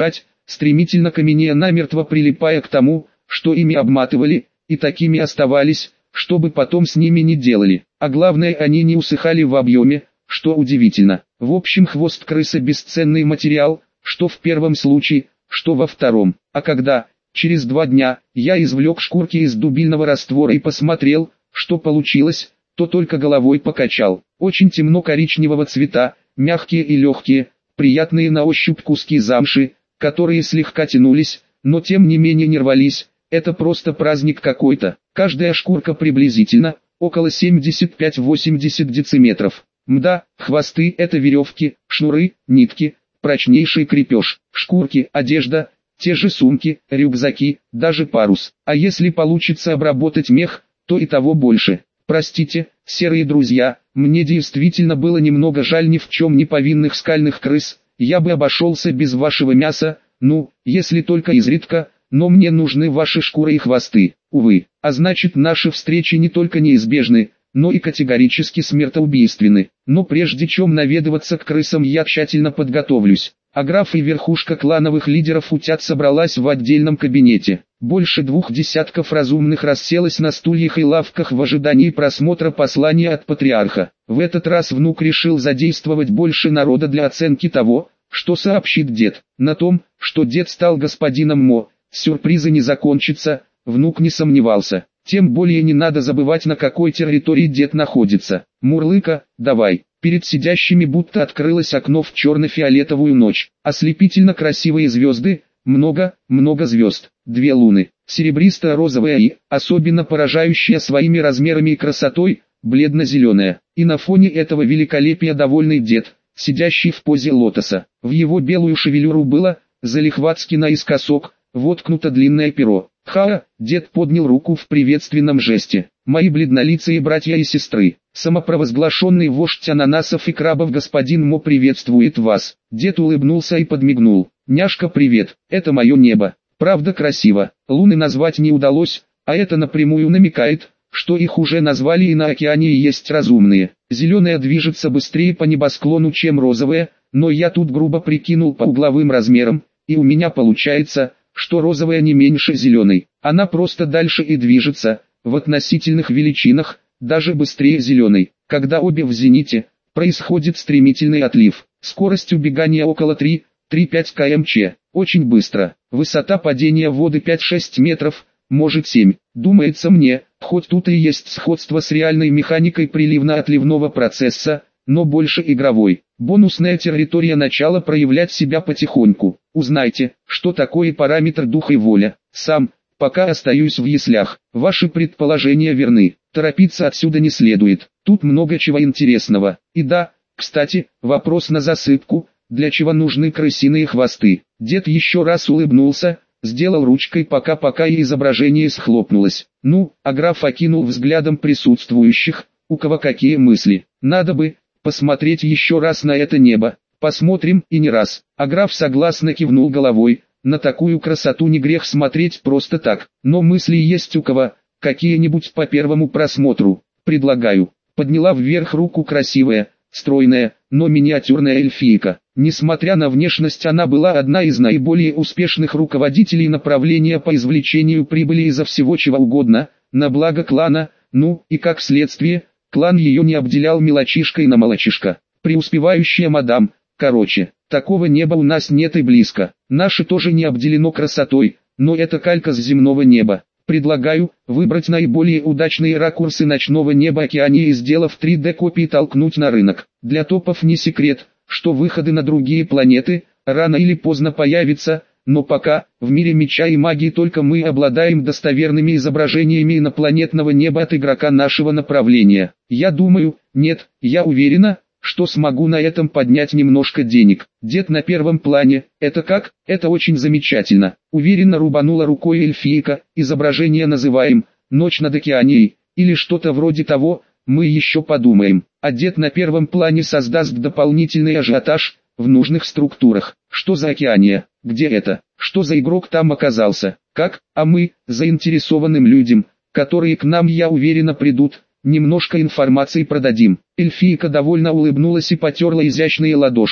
стремительно каменея намертво прилипая к тому, что ими обматывали, и такими оставались, что бы потом с ними не делали. А главное, они не усыхали в объеме, что удивительно. В общем, хвост крысы бесценный материал, что в первом случае, что во втором. А когда, через два дня, я извлек шкурки из дубильного раствора и посмотрел, что получилось, то только головой покачал. Очень темно-коричневого цвета, мягкие и легкие, приятные на ощупь куски замши, которые слегка тянулись, но тем не менее не рвались. Это просто праздник какой-то. Каждая шкурка приблизительно, около семьдесят пять - восемьдесят дециметров. Мда, хвосты – это веревки, шнуры, нитки, прочнейший крепеж, шкурки, одежда, те же сумки, рюкзаки, даже парус. А если получится обработать мех, то и того больше. Простите, серые друзья, мне действительно было немного жаль ни в чем не повинных скальных крыс, я бы обошелся без вашего мяса, ну, если только изредка, но мне нужны ваши шкуры и хвосты, увы. А значит, наши встречи не только неизбежны, но и категорически смертоубийственны. Но прежде чем наведываться к крысам, я тщательно подготовлюсь. А граф и верхушка клановых лидеров утят собралась в отдельном кабинете. Больше двух десятков разумных расселось на стульях и лавках в ожидании просмотра послания от патриарха. В этот раз внук решил задействовать больше народа для оценки того, что сообщит дед. На том, что дед стал господином Мо, сюрпризы не закончатся, внук не сомневался. Тем более не надо забывать, на какой территории дед находится. Мурлыка, давай. Перед сидящими будто открылось окно в черно-фиолетовую ночь. Ослепительно красивые звезды, много, много звезд. Две луны, серебристо-розовая и, особенно поражающая своими размерами и красотой, бледно-зеленая. И на фоне этого великолепия довольный дед, сидящий в позе лотоса. В его белую шевелюру было, залихватски наискосок, воткнуто длинное перо. «Ха!» — дед поднял руку в приветственном жесте. «Мои бледнолицые братья и сестры, самопровозглашенный вождь ананасов и крабов господин Мо приветствует вас». Дед улыбнулся и подмигнул. «Няшка, привет, это мое небо. Правда красиво, луны назвать не удалось, а это напрямую намекает, что их уже назвали и на океане и есть разумные. Зеленая движется быстрее по небосклону, чем розовая, но я тут грубо прикинул по угловым размерам, и у меня получается, что розовая не меньше зеленой. Она просто дальше и движется, в относительных величинах, даже быстрее зеленой. Когда обе в зените, происходит стремительный отлив. Скорость убегания около три-пять км/ч. Очень быстро. Высота падения воды пять-шесть метров, может семь. Думается мне, хоть тут и есть сходство с реальной механикой приливно-отливного процесса, но больше игровой. Бонусная территория начала проявлять себя потихоньку. Узнайте, что такое параметр дух и воля. Сам, пока остаюсь в яслях. Ваши предположения верны. Торопиться отсюда не следует. Тут много чего интересного. И да, кстати, вопрос на засыпку. Для чего нужны крысиные хвосты? Дед еще раз улыбнулся, сделал ручкой пока-пока, и изображение схлопнулось. Ну, а граф окинул взглядом присутствующих, у кого какие мысли. Надо бы посмотреть еще раз на это небо. Посмотрим, и не раз. А граф согласно кивнул головой. На такую красоту не грех смотреть просто так. Но мысли есть у кого, какие-нибудь по первому просмотру. Предлагаю. Подняла вверх руку красивая, стройная, но миниатюрная эльфийка. Несмотря на внешность, она была одна из наиболее успешных руководителей направления по извлечению прибыли изо всего чего угодно, на благо клана, ну, и как следствие, клан ее не обделял мелочишкой на молочишко. Преуспевающая мадам, короче, такого неба у нас нет и близко. Наше тоже не обделено красотой, но это калька с земного неба. Предлагаю выбрать наиболее удачные ракурсы ночного неба Океании и, сделав три дэ копии, толкнуть на рынок. Для топов не секрет, что выходы на другие планеты рано или поздно появятся, но пока в мире меча и магии только мы обладаем достоверными изображениями инопланетного неба от игрока нашего направления. Я думаю, нет, я уверена, что смогу на этом поднять немножко денег. Дед на первом плане, это как? Это очень замечательно. Уверенно рубанула рукой эльфийка, изображение называем «Ночь над Океанией» или что-то вроде того, мы еще подумаем. А дед на первом плане создаст дополнительный ажиотаж в нужных структурах. Что за Океания? Где это? Что за игрок там оказался? Как? А мы, заинтересованным людям, которые к нам, я уверена, придут, немножко информации продадим. Эльфийка довольно улыбнулась и потерла изящные ладошки.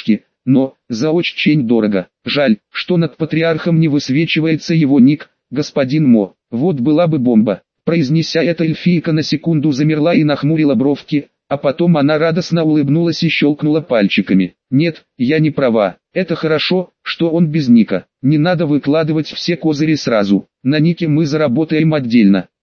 но, за очень дорого. Жаль, что над патриархом не высвечивается его ник, господин Мо. Вот была бы бомба. Произнеся это, эльфийка на секунду замерла и нахмурила бровки, а потом она радостно улыбнулась и щелкнула пальчиками. Нет, я не права. Это хорошо, что он без ника. Не надо выкладывать все козыри сразу. На нике мы заработаем отдельно.